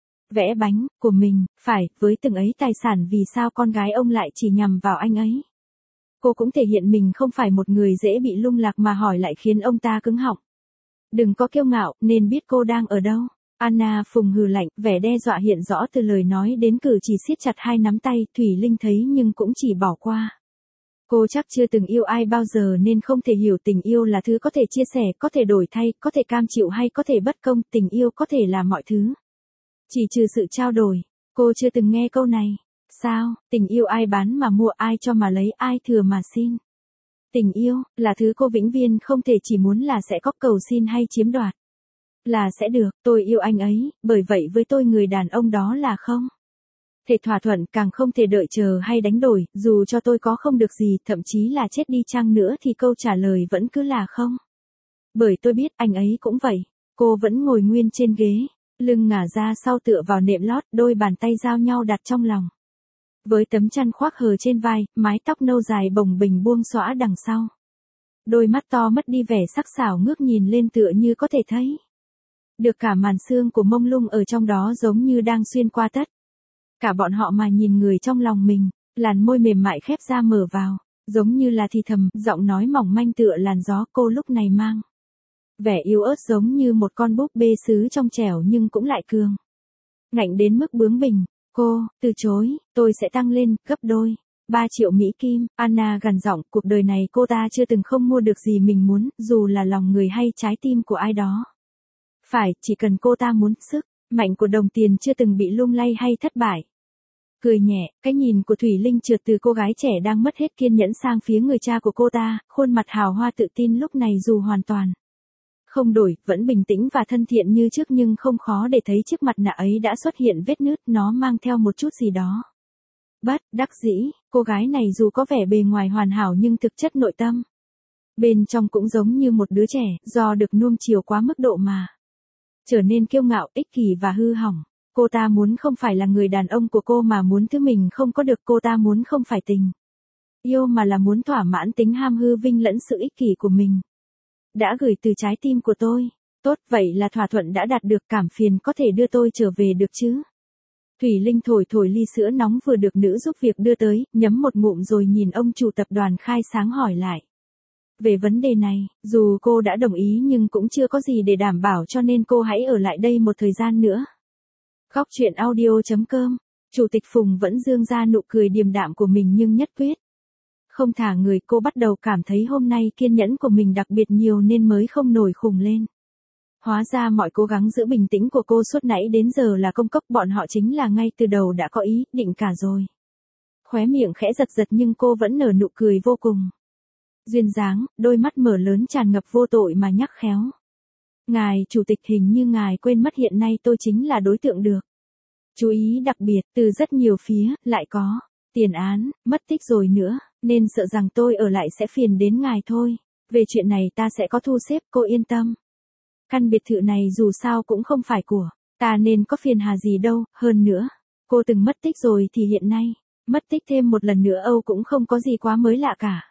vẽ bánh của mình. Phải, với từng ấy tài sản, vì sao con gái ông lại chỉ nhằm vào anh ấy? Cô cũng thể hiện mình không phải một người dễ bị lung lạc mà hỏi lại khiến ông ta cứng họng. Đừng có kiêu ngạo, nên biết cô đang ở đâu. Anna. Phùng hừ lạnh, vẻ đe dọa hiện rõ từ lời nói đến cử chỉ, siết chặt hai nắm tay. Thủy Linh thấy nhưng cũng chỉ bỏ qua. Cô chắc chưa từng yêu ai bao giờ nên không thể hiểu tình yêu là thứ có thể chia sẻ, có thể đổi thay, có thể cam chịu hay có thể bất công. Tình yêu có thể là mọi thứ, chỉ trừ sự trao đổi. Cô chưa từng nghe câu này. Sao? Tình yêu ai bán mà mua, ai cho mà lấy, ai thừa mà xin. Tình yêu là thứ cô vĩnh viễn không thể chỉ muốn là sẽ có, cầu xin hay chiếm đoạt là sẽ được. Tôi yêu anh ấy, bởi vậy với tôi người đàn ông đó là không thể thỏa thuận, càng không thể đợi chờ hay đánh đổi. Dù cho tôi có không được gì, thậm chí là chết đi chăng nữa thì câu trả lời vẫn cứ là không. Bởi tôi biết anh ấy cũng vậy. Cô vẫn ngồi nguyên trên ghế, lưng ngả ra sau tựa vào nệm lót, đôi bàn tay giao nhau đặt trong lòng. Với tấm chăn khoác hờ trên vai, mái tóc nâu dài bồng bềnh buông xõa đằng sau. Đôi mắt to mất đi vẻ sắc sảo, ngước nhìn lên tựa như có thể thấy được cả màn xương của mông lung ở trong đó, giống như đang xuyên qua tất cả bọn họ mà nhìn người trong lòng mình. Làn môi mềm mại khép ra mở vào, giống như là thì thầm, giọng nói mỏng manh tựa làn gió. Cô lúc này mang vẻ yếu ớt, giống như một con búp bê sứ trong trẻo nhưng cũng lại cường ngạnh đến mức bướng bỉnh. Cô từ chối, tôi sẽ tăng lên gấp đôi. 3 triệu Mỹ Kim. Anna gằn giọng, cuộc đời này cô ta chưa từng không mua được gì mình muốn, dù là lòng người hay trái tim của ai đó. Phải, chỉ cần cô ta muốn, sức mạnh của đồng tiền chưa từng bị lung lay hay thất bại. Cười nhẹ, cái nhìn của Thủy Linh trượt từ cô gái trẻ đang mất hết kiên nhẫn sang phía người cha của cô ta. Khuôn mặt hào hoa tự tin lúc này dù hoàn toàn không đổi, vẫn bình tĩnh và thân thiện như trước, nhưng không khó để thấy chiếc mặt nạ ấy đã xuất hiện vết nứt, nó mang theo một chút gì đó bất đắc dĩ. Cô gái này dù có vẻ bề ngoài hoàn hảo nhưng thực chất nội tâm bên trong cũng giống như một đứa trẻ, do được nuông chiều quá mức độ mà trở nên kiêu ngạo, ích kỷ và hư hỏng. Cô ta muốn không phải là người đàn ông của cô mà muốn thứ mình không có được. Cô ta muốn không phải tình Yêu mà là muốn thỏa mãn tính ham hư vinh lẫn sự ích kỷ của mình. Đã gửi từ trái tim của tôi. Tốt, vậy là thỏa thuận đã đạt được, cảm phiền có thể đưa tôi trở về được chứ? Thủy Linh thổi thổi ly sữa nóng vừa được nữ giúp việc đưa tới, nhấm một ngụm rồi nhìn ông chủ tập đoàn khai sáng hỏi lại. Về vấn đề này, dù cô đã đồng ý nhưng cũng chưa có gì để đảm bảo cho nên cô hãy ở lại đây một thời gian nữa. Góc chuyện audio.com, Chủ tịch Phùng vẫn dương ra nụ cười điềm đạm của mình nhưng nhất quyết. Không thả người, cô bắt đầu cảm thấy hôm nay kiên nhẫn của mình đặc biệt nhiều nên mới không nổi khùng lên. Hóa ra mọi cố gắng giữ bình tĩnh của cô suốt nãy đến giờ là công cốc, bọn họ chính là ngay từ đầu đã có ý định cả rồi. Khóe miệng khẽ giật giật nhưng cô vẫn nở nụ cười vô cùng duyên dáng, đôi mắt mở lớn tràn ngập vô tội mà nhắc khéo. Ngài chủ tịch, hình như ngài quên mất hiện nay tôi chính là đối tượng được chú ý đặc biệt từ rất nhiều phía, lại có tiền án, mất tích rồi nữa, nên sợ rằng tôi ở lại sẽ phiền đến ngài thôi. Về chuyện này ta sẽ có thu xếp, cô yên tâm. Căn biệt thự này dù sao cũng không phải của ta nên có phiền hà gì đâu, hơn nữa, cô từng mất tích rồi thì hiện nay, mất tích thêm một lần nữa Âu cũng không có gì quá mới lạ cả.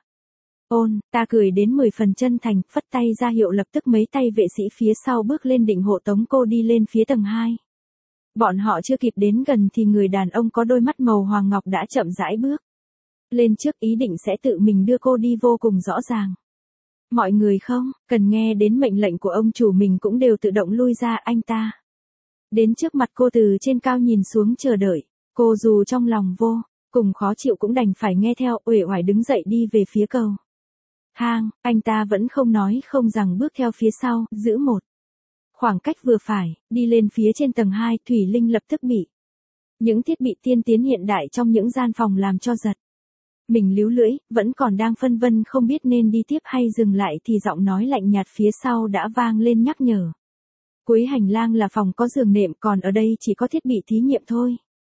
Ôn, ta cười đến 10 phần chân thành, phất tay ra hiệu lập tức mấy tay vệ sĩ phía sau bước lên định hộ tống cô đi lên phía tầng 2. Bọn họ chưa kịp đến gần thì người đàn ông có đôi mắt màu hoàng ngọc đã chậm rãi bước lên trước, ý định sẽ tự mình đưa cô đi vô cùng rõ ràng. Mọi người không cần nghe đến mệnh lệnh của ông chủ mình cũng đều tự động lui ra. Anh ta đến trước mặt cô từ trên cao nhìn xuống chờ đợi. Cô dù trong lòng vô cùng khó chịu cũng đành phải nghe theo, uể oải đứng dậy đi về phía cầu thang. Anh ta vẫn không nói không rằng bước theo phía sau, giữ một khoảng cách vừa phải, đi lên phía trên tầng 2. Thủy Linh lập tức bị những thiết bị tiên tiến hiện đại trong những gian phòng làm cho giật mình líu lưỡi, vẫn còn đang phân vân không biết nên đi tiếp hay dừng lại thì giọng nói lạnh nhạt phía sau đã vang lên nhắc nhở. Cuối hành lang là phòng có giường nệm, còn ở đây chỉ có thiết bị thí nghiệm thôi.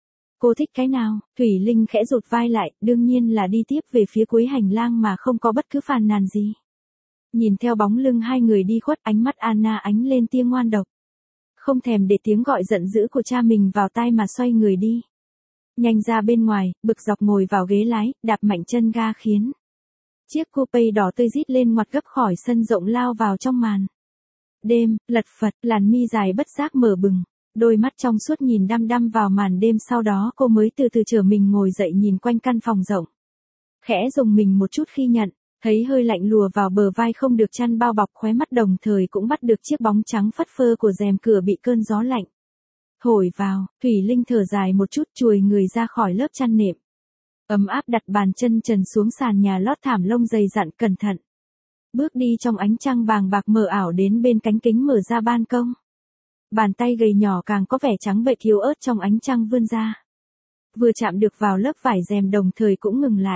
Cô thích cái nào? Thủy Linh khẽ rụt vai lại, đương nhiên là đi tiếp về phía cuối hành lang mà không có bất cứ phàn nàn gì. Nhìn theo bóng lưng hai người đi khuất, ánh mắt Anna ánh lên tia ngoan độc. Không thèm để tiếng gọi giận dữ của cha mình vào tai mà xoay người đi. Nhanh ra bên ngoài, bực dọc ngồi vào ghế lái, đạp mạnh chân ga khiến chiếc coupe đỏ tươi rít lên ngoặt gấp khỏi sân rộng lao vào trong màn đêm, lật phật, làn mi dài bất giác mở bừng, đôi mắt trong suốt nhìn đăm đăm vào màn đêm. Sau đó cô mới từ từ trở mình ngồi dậy nhìn quanh căn phòng rộng. Khẽ rùng mình một chút khi nhận thấy hơi lạnh lùa vào bờ vai không được chăn bao bọc, khóe mắt đồng thời cũng bắt được chiếc bóng trắng phất phơ của rèm cửa bị cơn gió lạnh thổi vào. Thủy Linh thở dài một chút, chuồi người ra khỏi lớp chăn nệm ấm áp, đặt bàn chân trần xuống sàn nhà lót thảm lông dày dặn, cẩn thận bước đi trong ánh trăng bàng bạc mờ ảo đến bên cánh kính mở ra ban công. Bàn tay gầy nhỏ càng có vẻ trắng bệch yếu ớt trong ánh trăng vươn ra, vừa chạm được vào lớp vải rèm đồng thời cũng ngừng lại.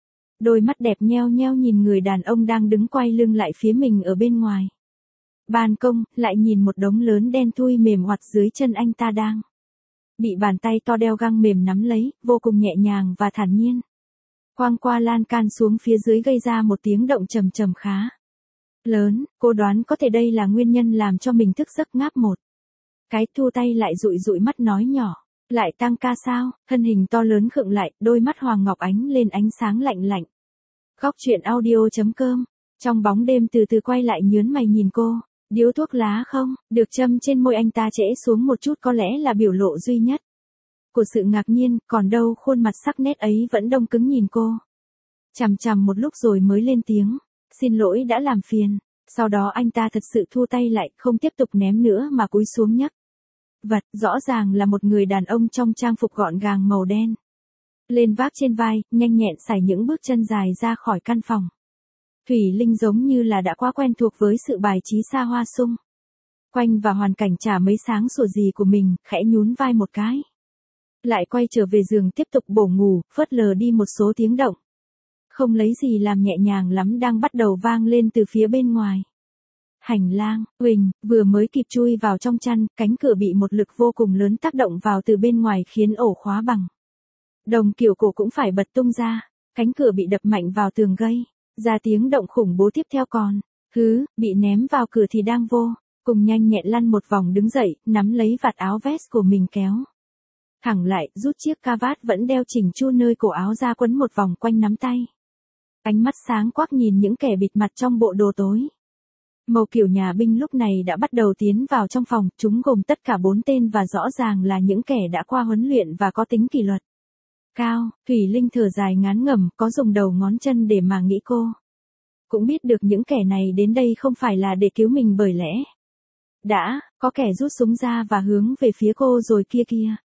Đôi mắt đẹp nheo nheo nhìn người đàn ông đang đứng quay lưng lại phía mình ở bên ngoài ban công, lại nhìn một đống lớn đen thui mềm oặt dưới chân anh ta đang bị bàn tay to đeo găng mềm nắm lấy, vô cùng nhẹ nhàng và thản nhiên. Quang qua lan can xuống phía dưới gây ra một tiếng động trầm trầm khá lớn, cô đoán có thể đây là nguyên nhân làm cho mình thức giấc ngáp một cái, thu tay lại dụi dụi mắt nói nhỏ, lại tăng ca sao? Thân hình to lớn khựng lại, đôi mắt hoàng ngọc ánh lên ánh sáng lạnh lạnh. Góc chuyện audio.com, trong bóng đêm từ từ quay lại nhớn mày nhìn cô. Điếu thuốc lá không? Được châm trên môi anh ta trễ xuống một chút, có lẽ là biểu lộ duy nhất của sự ngạc nhiên, còn đâu khuôn mặt sắc nét ấy vẫn đông cứng nhìn cô. Chằm chằm một lúc rồi mới lên tiếng, xin lỗi đã làm phiền. Sau đó anh ta thật sự thu tay lại, không tiếp tục ném nữa mà cúi xuống nhấc vật, rõ ràng là một người đàn ông trong trang phục gọn gàng màu đen. Lên vác trên vai, nhanh nhẹn sải những bước chân dài ra khỏi căn phòng. Thủy Linh giống như là đã quá quen thuộc với sự bài trí xa hoa sung quanh và hoàn cảnh chả mấy sáng sủa gì của mình, khẽ nhún vai một cái. Lại quay trở về giường tiếp tục bổ ngủ, phớt lờ đi một số tiếng động không lấy gì làm nhẹ nhàng lắm đang bắt đầu vang lên từ phía bên ngoài hành lang. Huỳnh vừa mới kịp chui vào trong chăn, cánh cửa bị một lực vô cùng lớn tác động vào từ bên ngoài khiến ổ khóa bằng đồng kiểu cổ cũng phải bật tung ra. Cánh cửa bị đập mạnh vào tường gây ra tiếng động khủng bố. Tiếp theo còn bị ném vào cửa thì đang vô cùng nhanh nhẹn lăn một vòng đứng dậy, nắm lấy vạt áo vest của mình kéo thẳng lại, rút chiếc cà vạt vẫn đeo chỉnh chu nơi cổ áo ra quấn một vòng quanh nắm tay. Ánh mắt sáng quắc nhìn những kẻ bịt mặt trong bộ đồ tối. Màu kiểu nhà binh lúc này đã bắt đầu tiến vào trong phòng, chúng gồm tất cả 4 tên và rõ ràng là những kẻ đã qua huấn luyện và có tính kỷ luật cao. Thủy Linh thở dài ngán ngẩm, có dùng đầu ngón chân để mà nghĩ cô. Cũng biết được những kẻ này đến đây không phải là để cứu mình bởi lẽ. Có kẻ rút súng ra và hướng về phía cô rồi kia.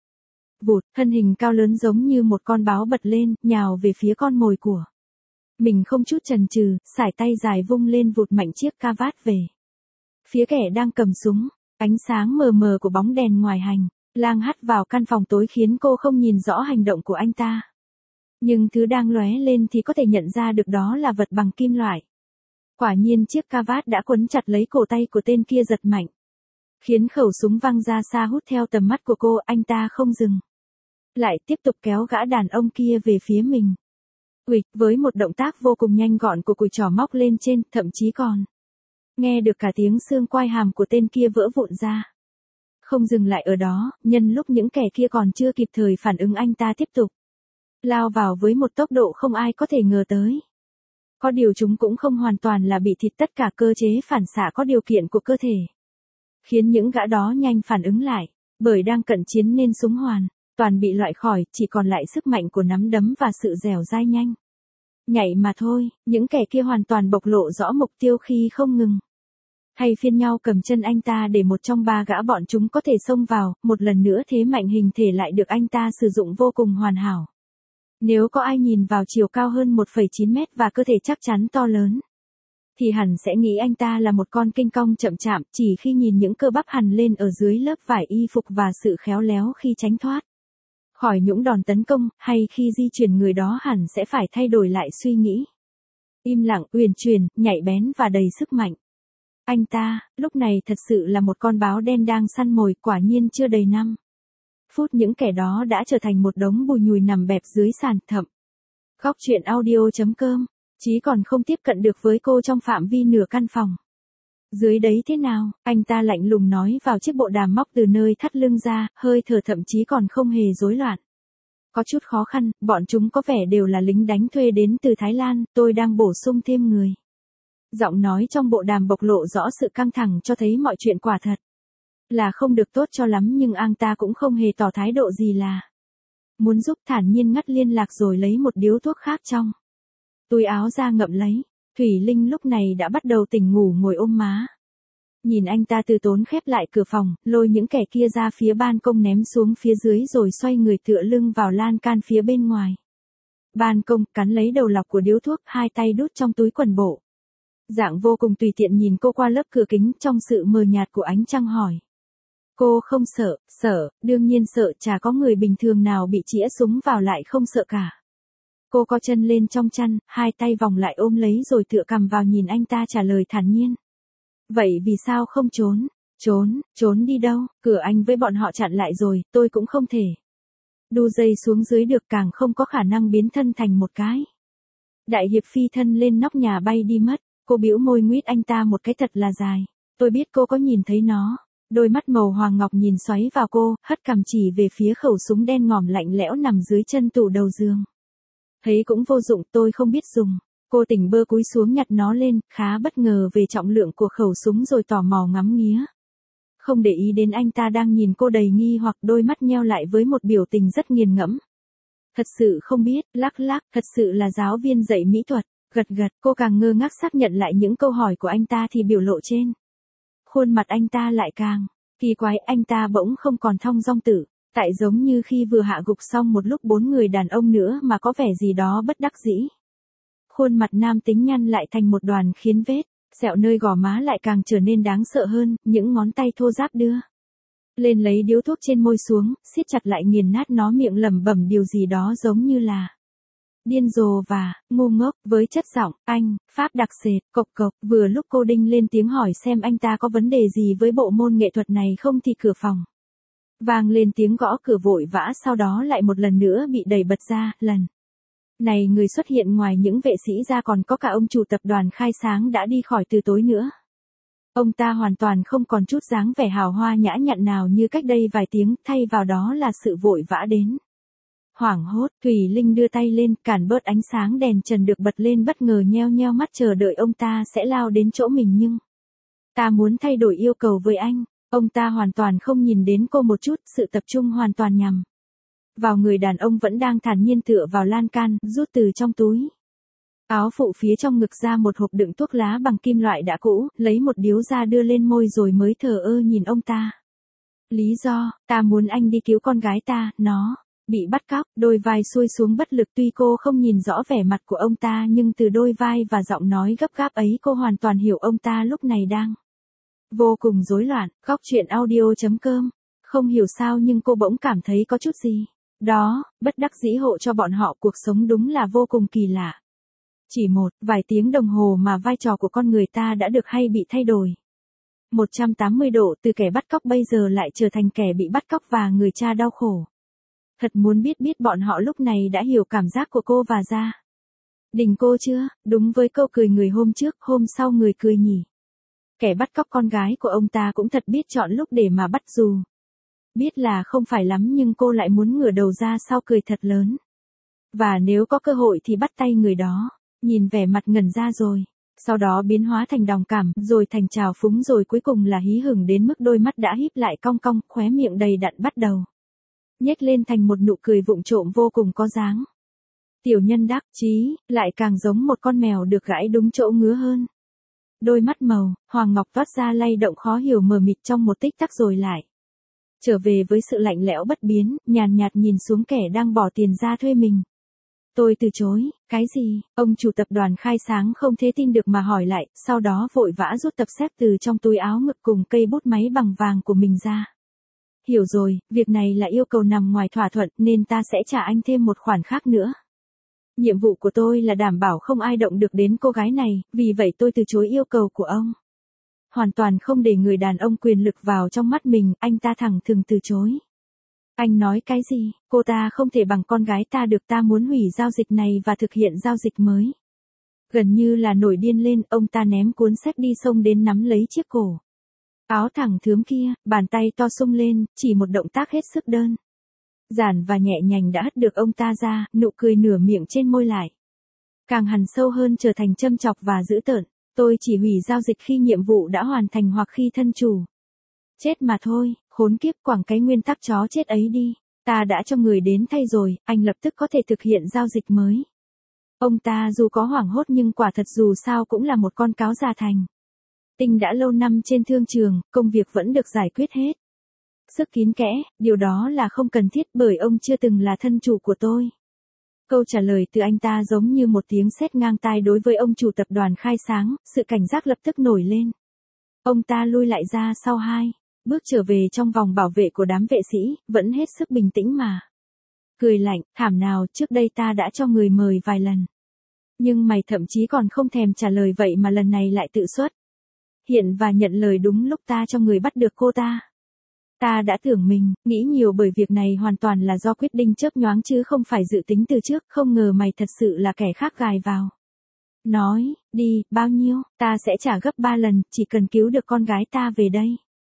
Vụt, thân hình cao lớn giống như một con báo bật lên, nhào về phía con mồi của mình không chút chần chừ, sải tay dài vung lên vụt mạnh chiếc cravat về phía kẻ đang cầm súng. Ánh sáng mờ mờ của bóng đèn ngoài hành lang hắt vào căn phòng tối khiến cô không nhìn rõ hành động của anh ta. Nhưng thứ đang lóe lên thì có thể nhận ra được đó là vật bằng kim loại. Quả nhiên chiếc cravat đã quấn chặt lấy cổ tay của tên kia giật mạnh, khiến khẩu súng văng ra xa hút theo tầm mắt của cô. Anh ta không dừng lại, tiếp tục kéo gã đàn ông kia về phía mình. Uịch, với một động tác vô cùng nhanh gọn của cùi trỏ móc lên trên, thậm chí còn nghe được cả tiếng xương quai hàm của tên kia vỡ vụn ra. Không dừng lại ở đó, nhân lúc những kẻ kia còn chưa kịp thời phản ứng, anh ta tiếp tục lao vào với một tốc độ không ai có thể ngờ tới. Có điều chúng cũng không hoàn toàn là bị thịt, tất cả cơ chế phản xạ có điều kiện của cơ thể khiến những gã đó nhanh phản ứng lại, bởi đang cận chiến nên súng hoàn toàn bị loại khỏi, chỉ còn lại sức mạnh của nắm đấm và sự dẻo dai nhanh nhạy mà thôi. Những kẻ kia hoàn toàn bộc lộ rõ mục tiêu khi không ngừng thay phiên nhau cầm chân anh ta để một trong 3 gã bọn chúng có thể xông vào. Một lần nữa thế mạnh hình thể lại được anh ta sử dụng vô cùng hoàn hảo. Nếu có ai nhìn vào chiều cao hơn 1,9 mét và cơ thể chắc chắn to lớn, thì hẳn sẽ nghĩ anh ta là một con kinh cong chậm chạp, chỉ khi nhìn những cơ bắp hằn lên ở dưới lớp vải y phục và sự khéo léo khi tránh thoát khỏi những đòn tấn công, hay khi di chuyển, người đó hẳn sẽ phải thay đổi lại suy nghĩ. Im lặng, uyển chuyển, nhạy bén và đầy sức mạnh. Anh ta, lúc này thật sự là một con báo đen đang săn mồi. Quả nhiên chưa đầy 5 phút những kẻ đó đã trở thành một đống bùi nhùi nằm bẹp dưới sàn. Thậm Góc truyện audio.com, Chí còn không tiếp cận được với cô trong phạm vi nửa căn phòng. Dưới đấy thế nào? Anh ta lạnh lùng nói vào chiếc bộ đàm móc từ nơi thắt lưng ra, hơi thở thậm chí còn không hề rối loạn. Có chút khó khăn, bọn chúng có vẻ đều là lính đánh thuê đến từ Thái Lan, tôi đang bổ sung thêm người. Giọng nói trong bộ đàm bộc lộ rõ sự căng thẳng, cho thấy mọi chuyện quả thật là không được tốt cho lắm, nhưng anh ta cũng không hề tỏ thái độ gì là muốn giúp, thản nhiên ngắt liên lạc rồi lấy một điếu thuốc khác trong túi áo ra ngậm lấy. Thủy Linh lúc này đã bắt đầu tỉnh ngủ, ngồi ôm má. Nhìn anh ta từ tốn khép lại cửa phòng, lôi những kẻ kia ra phía ban công ném xuống phía dưới rồi xoay người tựa lưng vào lan can phía bên ngoài ban công, cắn lấy đầu lọc của điếu thuốc, hai tay đút trong túi quần bộ. Dạng vô cùng tùy tiện nhìn cô qua lớp cửa kính trong sự mờ nhạt của ánh trăng hỏi. Cô không sợ? Sợ, đương nhiên sợ, chả có người bình thường nào bị chĩa súng vào lại không sợ cả. Cô co chân lên trong chăn, hai tay vòng lại ôm lấy rồi tựa cằm vào nhìn anh ta trả lời thản nhiên. Vậy vì sao không trốn? Trốn đi đâu? Cửa anh với bọn họ chặn lại rồi, tôi cũng không thể đu dây xuống dưới được, càng không có khả năng biến thân thành một cái đại hiệp phi thân lên nóc nhà bay đi mất. Cô bĩu môi nguyết anh ta một cái thật là dài. Tôi biết cô có nhìn thấy nó. Đôi mắt màu hoàng ngọc nhìn xoáy vào cô, hất cằm chỉ về phía khẩu súng đen ngòm lạnh lẽo nằm dưới chân tủ đầu giường. Thấy cũng vô dụng, tôi không biết dùng. Cô tỉnh bơ cúi xuống nhặt nó lên, khá bất ngờ về trọng lượng của khẩu súng rồi tò mò ngắm nghía. Không để ý đến anh ta đang nhìn cô đầy nghi hoặc, đôi mắt nheo lại với một biểu tình rất nghiền ngẫm. Thật sự không biết, lắc, thật sự là giáo viên dạy mỹ thuật. Gật, cô càng ngơ ngác xác nhận lại những câu hỏi của anh ta thì biểu lộ trên khuôn mặt anh ta lại càng kỳ quái. Anh ta bỗng không còn thong dong tự tại giống như khi vừa hạ gục xong một lúc 4 người đàn ông nữa, mà có vẻ gì đó bất đắc dĩ. Khuôn mặt nam tính nhăn lại thành một đoàn, khiến vết sẹo nơi gò má lại càng trở nên đáng sợ hơn. Những ngón tay thô ráp đưa lên lấy điếu thuốc trên môi xuống, siết chặt lại nghiền nát nó, miệng lẩm bẩm điều gì đó giống như là điên rồ và ngu ngốc, với chất giọng Anh Pháp đặc sệt. Cộc. Vừa lúc cô đinh lên tiếng hỏi xem anh ta có vấn đề gì với bộ môn nghệ thuật này không thì cửa phòng vang lên tiếng gõ cửa vội vã, sau đó lại một lần nữa bị đẩy bật ra. Lần này người xuất hiện ngoài những vệ sĩ ra còn có cả ông chủ tập đoàn Khai Sáng đã đi khỏi từ tối nữa. Ông ta hoàn toàn không còn chút dáng vẻ hào hoa nhã nhặn nào như cách đây vài tiếng, thay vào đó là sự vội vã đến Hoảng hốt, Thủy Linh đưa tay lên, cản bớt ánh sáng đèn trần được bật lên, bất ngờ nheo nheo mắt chờ đợi ông ta sẽ lao đến chỗ mình, nhưng ta muốn thay đổi yêu cầu với anh. Ông ta hoàn toàn không nhìn đến cô một chút, sự tập trung hoàn toàn nhằm vào người đàn ông vẫn đang thản nhiên tựa vào lan can, rút từ trong túi áo phụ phía trong ngực ra một hộp đựng thuốc lá bằng kim loại đã cũ, lấy một điếu ra đưa lên môi rồi mới thờ ơ nhìn ông ta. Lý do, ta muốn anh đi cứu con gái ta, nó bị bắt cóc. Đôi vai xuôi xuống bất lực, tuy cô không nhìn rõ vẻ mặt của ông ta nhưng từ đôi vai và giọng nói gấp gáp ấy cô hoàn toàn hiểu ông ta lúc này đang vô cùng rối loạn. Góc truyện audio.com. Không hiểu sao nhưng cô bỗng cảm thấy có chút gì đó bất đắc dĩ hộ cho bọn họ, cuộc sống đúng là vô cùng kỳ lạ. Chỉ vài tiếng đồng hồ mà vai trò của con người ta đã được hay bị thay đổi 180 độ, từ kẻ bắt cóc bây giờ lại trở thành kẻ bị bắt cóc và người cha đau khổ. Thật muốn biết bọn họ lúc này đã hiểu cảm giác của cô và gia đình cô chưa? Đúng với câu cười người hôm trước, hôm sau người cười nhỉ. Kẻ bắt cóc con gái của ông ta cũng thật biết chọn lúc để mà bắt, dù biết là không phải lắm nhưng cô lại muốn ngửa đầu ra sau cười thật lớn. Và nếu có cơ hội thì bắt tay người đó. Nhìn vẻ mặt ngẩn ra rồi sau đó biến hóa thành đồng cảm, rồi thành trào phúng, rồi cuối cùng là hí hửng đến mức đôi mắt đã híp lại cong cong, khóe miệng đầy đặn bắt đầu nhếch lên thành một nụ cười vụng trộm vô cùng có dáng. Tiểu nhân đắc chí, lại càng giống một con mèo được gãi đúng chỗ ngứa hơn. Đôi mắt màu hoàng ngọc toát ra lay động khó hiểu mờ mịt trong một tích tắc rồi lại trở về với sự lạnh lẽo bất biến, nhàn nhạt nhìn xuống kẻ đang bỏ tiền ra thuê mình. Tôi từ chối. Cái gì? Ông chủ tập đoàn khai sáng không thể tin được mà hỏi lại, sau đó vội vã rút tập xếp từ trong túi áo ngực cùng cây bút máy bằng vàng của mình ra. Hiểu rồi, việc này là yêu cầu nằm ngoài thỏa thuận nên ta sẽ trả anh thêm một khoản khác nữa. Nhiệm vụ của tôi là đảm bảo không ai động được đến cô gái này, vì vậy tôi từ chối yêu cầu của ông. Hoàn toàn không để người đàn ông quyền lực vào trong mắt mình, anh ta thẳng thừng từ chối. Anh nói cái gì? Cô ta không thể bằng con gái ta được, ta muốn hủy giao dịch này và thực hiện giao dịch mới. Gần như là nổi điên lên, ông ta ném cuốn sách đi xông đến nắm lấy chiếc cổ áo thẳng thướm kia, bàn tay to sung lên, chỉ một động tác hết sức đơn giản và nhẹ nhàng đã hất được ông ta ra, nụ cười nửa miệng trên môi lại càng hằn sâu hơn, trở thành châm chọc và dữ tợn. Tôi chỉ hủy giao dịch khi nhiệm vụ đã hoàn thành hoặc khi thân chủ chết mà thôi. Khốn kiếp, quẳng cái nguyên tắc chó chết ấy đi. Ta đã cho người đến thay rồi, anh lập tức có thể thực hiện giao dịch mới. Ông ta dù có hoảng hốt nhưng quả thật dù sao cũng là một con cáo già thành tinh đã lâu năm trên thương trường, công việc vẫn được giải quyết hết sức kín kẽ. Điều đó là không cần thiết bởi ông chưa từng là thân chủ của tôi. Câu trả lời từ anh ta giống như một tiếng sét ngang tai đối với ông chủ tập đoàn khai sáng, sự cảnh giác lập tức nổi lên. Ông ta lui lại ra sau 2 bước trở về trong vòng bảo vệ của đám vệ sĩ, vẫn hết sức bình tĩnh mà cười lạnh, thảm nào, trước đây ta đã cho người mời vài lần. Nhưng mày thậm chí còn không thèm trả lời, vậy mà lần này lại tự xuất hiện và nhận lời đúng lúc ta cho người bắt được cô ta. Ta đã tưởng mình nghĩ nhiều bởi việc này hoàn toàn là do quyết định chớp nhoáng chứ không phải dự tính từ trước, không ngờ mày thật sự là kẻ khác gài vào. Nói, đi, bao nhiêu, ta sẽ trả gấp 3 lần, chỉ cần cứu được con gái ta về đây.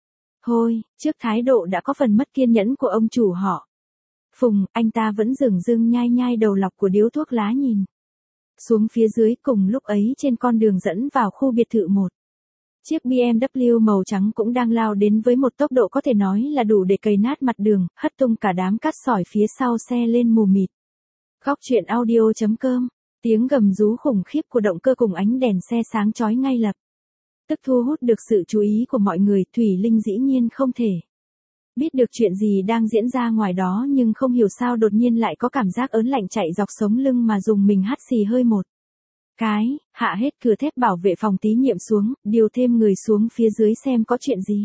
Thôi, trước thái độ đã có phần mất kiên nhẫn của ông chủ họ Phùng, anh ta vẫn dửng dưng nhai nhai đầu lọc của điếu thuốc lá nhìn xuống phía dưới. Cùng lúc ấy trên con đường dẫn vào khu biệt thự, một chiếc BMW màu trắng cũng đang lao đến với một tốc độ có thể nói là đủ để cày nát mặt đường, hất tung cả đám cát sỏi phía sau xe lên mù mịt. Góc truyện audio.com. Tiếng gầm rú khủng khiếp của động cơ cùng ánh đèn xe sáng chói ngay lập tức thu hút được sự chú ý của mọi người. Thủy Linh dĩ nhiên không thể biết được chuyện gì đang diễn ra ngoài đó, nhưng không hiểu sao đột nhiên lại có cảm giác ớn lạnh chạy dọc sống lưng mà dùng mình hắt xì hơi một cái, hạ hết cửa thép bảo vệ phòng thí nghiệm xuống, điều thêm người xuống phía dưới xem có chuyện gì.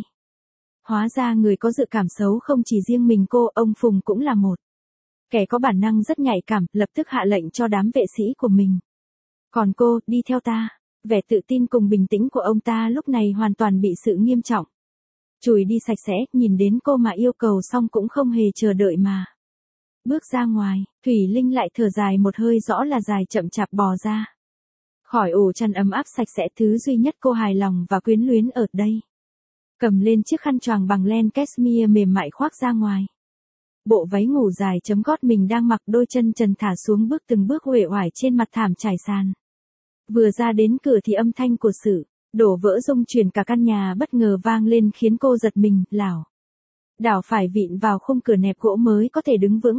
Hóa ra người có dự cảm xấu không chỉ riêng mình cô, ông Phùng cũng là một kẻ có bản năng rất nhạy cảm, lập tức hạ lệnh cho đám vệ sĩ của mình. Còn cô, đi theo ta. Vẻ tự tin cùng bình tĩnh của ông ta lúc này hoàn toàn bị sự nghiêm trọng chùi đi sạch sẽ. Nhìn đến cô mà yêu cầu xong cũng không hề chờ đợi mà bước ra ngoài. Thủy Linh lại thở dài một hơi, rõ là dài, chậm chạp bò ra khỏi ổ chăn ấm áp sạch sẽ. Thứ duy nhất cô hài lòng và quyến luyến ở đây, cầm lên chiếc khăn choàng bằng len cashmere mềm mại khoác ra ngoài. Bộ váy ngủ dài chấm gót mình đang mặc, đôi chân trần thả xuống bước từng bước uể oải trên mặt thảm trải sàn. Vừa ra đến cửa thì âm thanh của sự đổ vỡ rung chuyển cả căn nhà bất ngờ vang lên khiến cô giật mình, lảo đảo phải vịn vào khung cửa nẹp gỗ mới có thể đứng vững.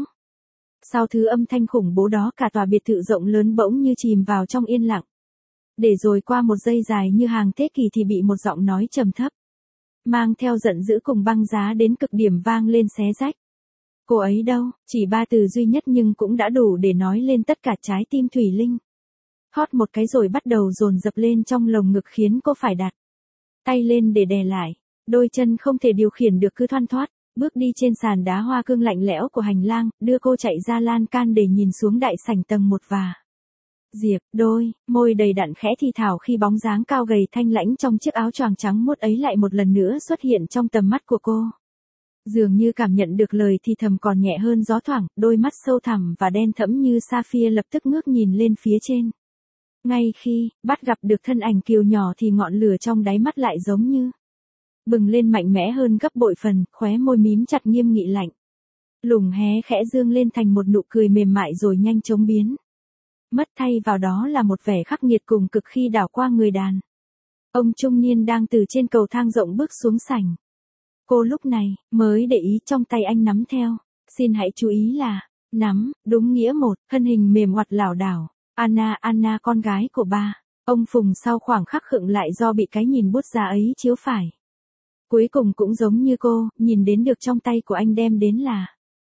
Sau thứ âm thanh khủng bố đó, cả tòa biệt thự rộng lớn bỗng như chìm vào trong yên lặng. Để rồi qua một giây dài như hàng thế kỷ thì bị một giọng nói trầm thấp, mang theo giận dữ cùng băng giá đến cực điểm vang lên xé rách. Cô ấy đâu? Chỉ 3 từ duy nhất nhưng cũng đã đủ để nói lên tất cả. Trái tim Thủy Linh hót một cái rồi bắt đầu dồn dập lên trong lồng ngực khiến cô phải đặt tay lên để đè lại. Đôi chân không thể điều khiển được cứ thoăn thoắt, bước đi trên sàn đá hoa cương lạnh lẽo của hành lang, đưa cô chạy ra lan can để nhìn xuống đại sảnh tầng 1 và Diệp, đôi môi đầy đặn khẽ thì thào khi bóng dáng cao gầy thanh lãnh trong chiếc áo choàng trắng muốt ấy lại một lần nữa xuất hiện trong tầm mắt của cô. Dường như cảm nhận được lời thì thầm còn nhẹ hơn gió thoảng, đôi mắt sâu thẳm và đen thẫm như sapphire lập tức ngước nhìn lên phía trên. Ngay khi bắt gặp được thân ảnh kiều nhỏ thì ngọn lửa trong đáy mắt lại giống như bừng lên mạnh mẽ hơn gấp bội phần, khóe môi mím chặt nghiêm nghị lạnh lùng hé khẽ dương lên thành một nụ cười mềm mại rồi nhanh chóng biến mất, thay vào đó là một vẻ khắc nghiệt cùng cực khi đảo qua người đàn ông trung niên đang từ trên cầu thang rộng bước xuống sảnh. Cô lúc này mới để ý trong tay anh nắm theo, xin hãy chú ý là nắm, đúng nghĩa một, thân hình mềm oặt lảo đảo. Anna con gái của ba. Ông Phùng sau khoảng khắc khựng lại do bị cái nhìn bút ra ấy chiếu phải. Cuối cùng cũng giống như cô, nhìn đến được trong tay của anh đem đến là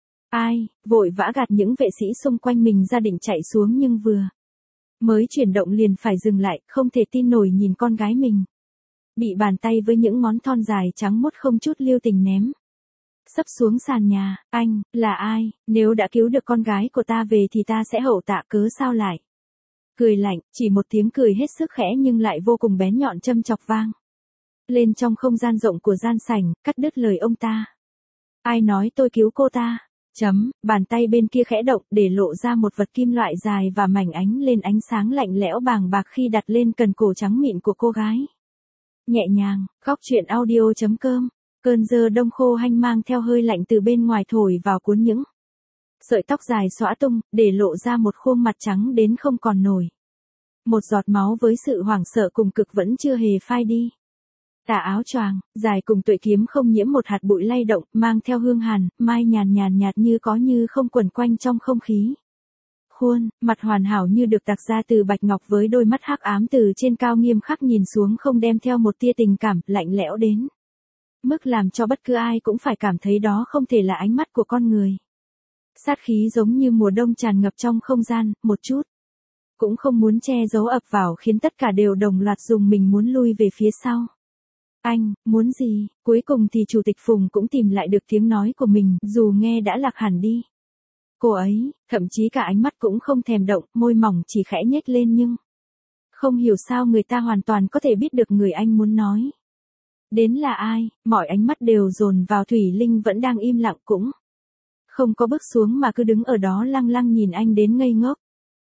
ai, vội vã gạt những vệ sĩ xung quanh mình ra định chạy xuống nhưng vừa mới chuyển động liền phải dừng lại, không thể tin nổi nhìn con gái mình bị bàn tay với những ngón thon dài trắng muốt không chút lưu tình ném sấp xuống sàn nhà. Anh, là ai? Nếu đã cứu được con gái của ta về thì ta sẽ hậu tạ, cớ sao lại? Cười lạnh, chỉ một tiếng cười hết sức khẽ nhưng lại vô cùng bén nhọn châm chọc vang lên trong không gian rộng của gian sảnh, cắt đứt lời ông ta. Ai nói tôi cứu cô ta? Bàn tay bên kia khẽ động để lộ ra một vật kim loại dài và mảnh ánh lên ánh sáng lạnh lẽo bàng bạc khi đặt lên cần cổ trắng mịn của cô gái. Nhẹ nhàng, góc truyện audio.com. Cơn dơ đông khô hanh mang theo hơi lạnh từ bên ngoài thổi vào cuốn những sợi tóc dài xõa tung, để lộ ra một khuôn mặt trắng đến không còn nổi. Một giọt máu với sự hoảng sợ cùng cực vẫn chưa hề phai đi. Tà áo choàng dài cùng tuệ kiếm không nhiễm một hạt bụi lay động, mang theo hương hàn, mai nhàn nhạt như có như không quẩn quanh trong không khí. Khuôn mặt hoàn hảo như được tạc ra từ bạch ngọc với đôi mắt hắc ám từ trên cao nghiêm khắc nhìn xuống không đem theo một tia tình cảm, lạnh lẽo đến mức làm cho bất cứ ai cũng phải cảm thấy đó không thể là ánh mắt của con người. Sát khí giống như mùa đông tràn ngập trong không gian, một chút cũng không muốn che giấu ập vào khiến tất cả đều đồng loạt dùng mình muốn lui về phía sau. Anh, muốn gì? Cuối cùng thì Chủ tịch Phùng cũng tìm lại được tiếng nói của mình, dù nghe đã lạc hẳn đi. Cô ấy, thậm chí cả ánh mắt cũng không thèm động, môi mỏng chỉ khẽ nhếch lên nhưng không hiểu sao người ta hoàn toàn có thể biết được người anh muốn nói đến là ai. Mọi ánh mắt đều dồn vào Thủy Linh vẫn đang im lặng, cũng không có bước xuống mà cứ đứng ở đó lăng lăng nhìn anh đến ngây ngốc.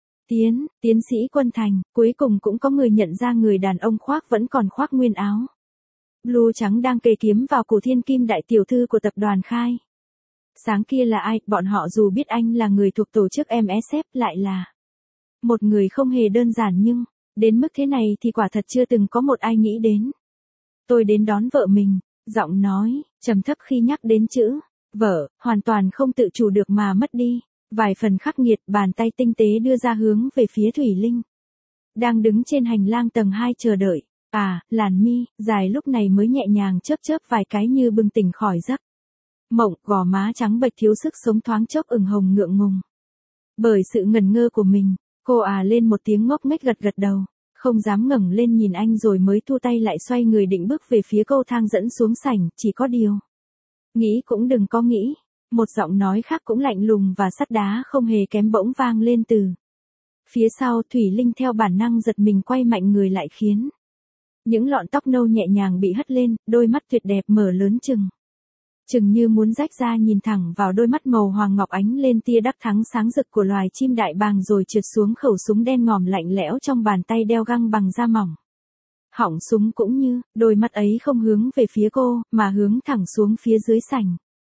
Tiến sĩ Quân Thành, cuối cùng cũng có người nhận ra người đàn ông vẫn còn khoác nguyên áo blue trắng đang kề kiếm vào cổ thiên kim đại tiểu thư của tập đoàn Khai. Sáng kia là ai? Bọn họ dù biết anh là người thuộc tổ chức MSF, lại là một người không hề đơn giản nhưng đến mức thế này thì quả thật chưa từng có một ai nghĩ đến. Tôi đến đón vợ mình, giọng nói trầm thấp khi nhắc đến chữ vợ, hoàn toàn không tự chủ được mà mất đi vài phần khắc nghiệt. Bàn tay tinh tế đưa ra hướng về phía Thủy Linh đang đứng trên hành lang tầng 2 chờ đợi. Làn mi dài lúc này mới nhẹ nhàng chớp vài cái như bừng tỉnh khỏi giấc mộng, gò má trắng bệch thiếu sức sống thoáng chốc ửng hồng ngượng ngùng bởi sự ngần ngơ của mình. Cô lên một tiếng ngốc nghếch gật đầu, không dám ngẩng lên nhìn anh rồi mới thu tay lại xoay người định bước về phía cầu thang dẫn xuống sảnh. Chỉ có điều, nghĩ cũng đừng có nghĩ, một giọng nói khác cũng lạnh lùng và sắt đá không hề kém bỗng vang lên từ phía sau. Thủy Linh theo bản năng giật mình quay mạnh người lại khiến những lọn tóc nâu nhẹ nhàng bị hất lên, đôi mắt tuyệt đẹp mở lớn chừng như muốn rách ra nhìn thẳng vào đôi mắt màu hoàng ngọc ánh lên tia đắc thắng sáng rực của loài chim đại bàng rồi trượt xuống khẩu súng đen ngòm lạnh lẽo trong bàn tay đeo găng bằng da mỏng. Họng súng cũng như, đôi mắt ấy không hướng về phía cô, mà hướng thẳng xuống phía dưới sảnh.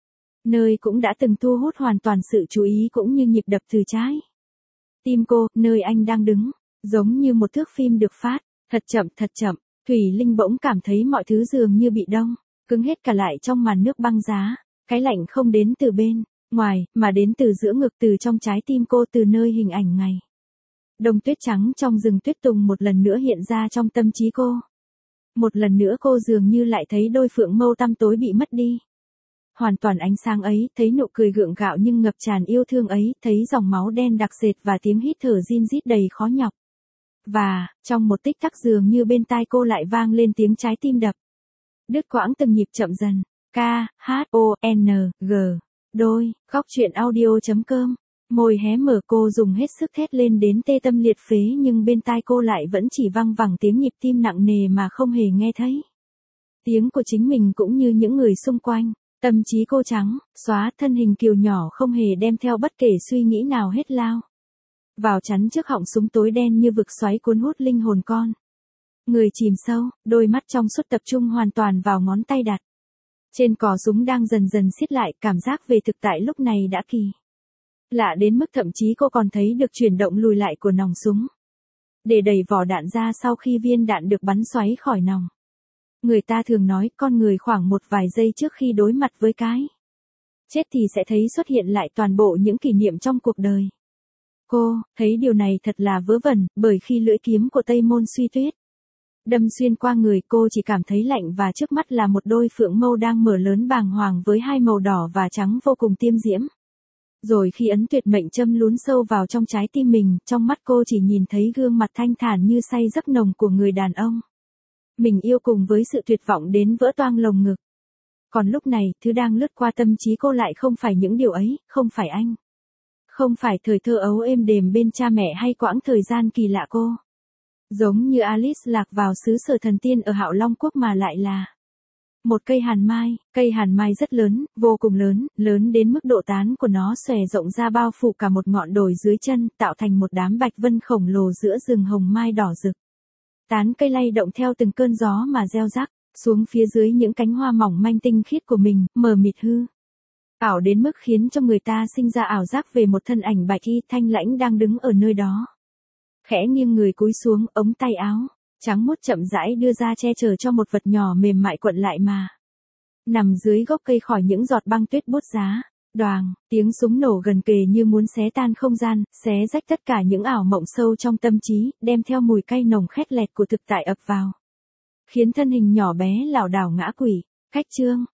nơi cũng đã từng thu hút hoàn toàn sự chú ý cũng như nhịp đập từ trái tim cô, nơi anh đang đứng, giống như một thước phim được phát, thật chậm, Thủy Linh bỗng cảm thấy mọi thứ dường như bị đông, cứng hết cả lại trong màn nước băng giá, cái lạnh không đến từ bên ngoài, mà đến từ giữa ngực, từ trong trái tim cô, từ nơi hình ảnh ngày đông tuyết trắng trong rừng tuyết tùng một lần nữa hiện ra trong tâm trí cô. Một lần nữa cô dường như lại thấy đôi phượng mâu tăm tối bị mất đi. Hoàn toàn ánh sáng ấy, thấy nụ cười gượng gạo nhưng ngập tràn yêu thương ấy, thấy dòng máu đen đặc sệt và tiếng hít thở rin rít đầy khó nhọc. Và, trong một tích tắc dường như bên tai cô lại vang lên tiếng trái tim đập. Đứt quãng từng nhịp chậm dần. K-H-O-N-G. Đôi, khóc chuyện audio.com. Môi hé mở, cô dùng hết sức thét lên đến tê tâm liệt phế nhưng bên tai cô lại vẫn chỉ văng vẳng tiếng nhịp tim nặng nề mà không hề nghe thấy. Tiếng của chính mình cũng như những người xung quanh. Tâm trí cô trắng, xóa, thân hình kiều nhỏ không hề đem theo bất kể suy nghĩ nào hết lao vào chắn trước họng súng tối đen như vực xoáy cuốn hút linh hồn con. Người chìm sâu, đôi mắt trong suốt tập trung hoàn toàn vào ngón tay đặt trên cò súng đang dần dần siết lại, cảm giác về thực tại lúc này đã kỳ lạ đến mức thậm chí cô còn thấy được chuyển động lùi lại của nòng súng để đẩy vỏ đạn ra sau khi viên đạn được bắn xoáy khỏi nòng. Người ta thường nói con người khoảng một vài giây trước khi đối mặt với cái chết thì sẽ thấy xuất hiện lại toàn bộ những kỷ niệm trong cuộc đời. Cô thấy điều này thật là vớ vẩn, bởi khi lưỡi kiếm của Tây Môn Suy Tuyết đâm xuyên qua người, cô chỉ cảm thấy lạnh và trước mắt là một đôi phượng mâu đang mở lớn bàng hoàng với hai màu đỏ và trắng vô cùng tiêm diễm. Rồi khi ấn tuyệt mệnh châm lún sâu vào trong trái tim mình, trong mắt cô chỉ nhìn thấy gương mặt thanh thản như say giấc nồng của người đàn ông mình yêu cùng với sự tuyệt vọng đến vỡ toang lồng ngực. Còn lúc này, thứ đang lướt qua tâm trí cô lại không phải những điều ấy, không phải anh. Không phải thời thơ ấu êm đềm bên cha mẹ hay quãng thời gian kỳ lạ cô. Giống như Alice lạc vào xứ sở thần tiên ở Hạo Long Quốc, mà lại là một cây hàn mai rất lớn, vô cùng lớn, lớn đến mức độ tán của nó xòe rộng ra bao phủ cả một ngọn đồi dưới chân, tạo thành một đám bạch vân khổng lồ giữa rừng hồng mai đỏ rực. Tán cây lay động theo từng cơn gió mà gieo rắc xuống phía dưới những cánh hoa mỏng manh tinh khiết của mình, mờ mịt hư ảo đến mức khiến cho người ta sinh ra ảo giác về một thân ảnh bạch y thanh lãnh đang đứng ở nơi đó. Khẽ nghiêng người cúi xuống, ống tay áo trắng muốt chậm rãi đưa ra che chở cho một vật nhỏ mềm mại cuộn lại mà nằm dưới gốc cây khỏi những giọt băng tuyết bút giá. Đoàng, tiếng súng nổ gần kề như muốn xé tan không gian, xé rách tất cả những ảo mộng sâu trong tâm trí, đem theo mùi cay nồng khét lẹt của thực tại ập vào. Khiến thân hình nhỏ bé lảo đảo ngã quỵ. Cách chương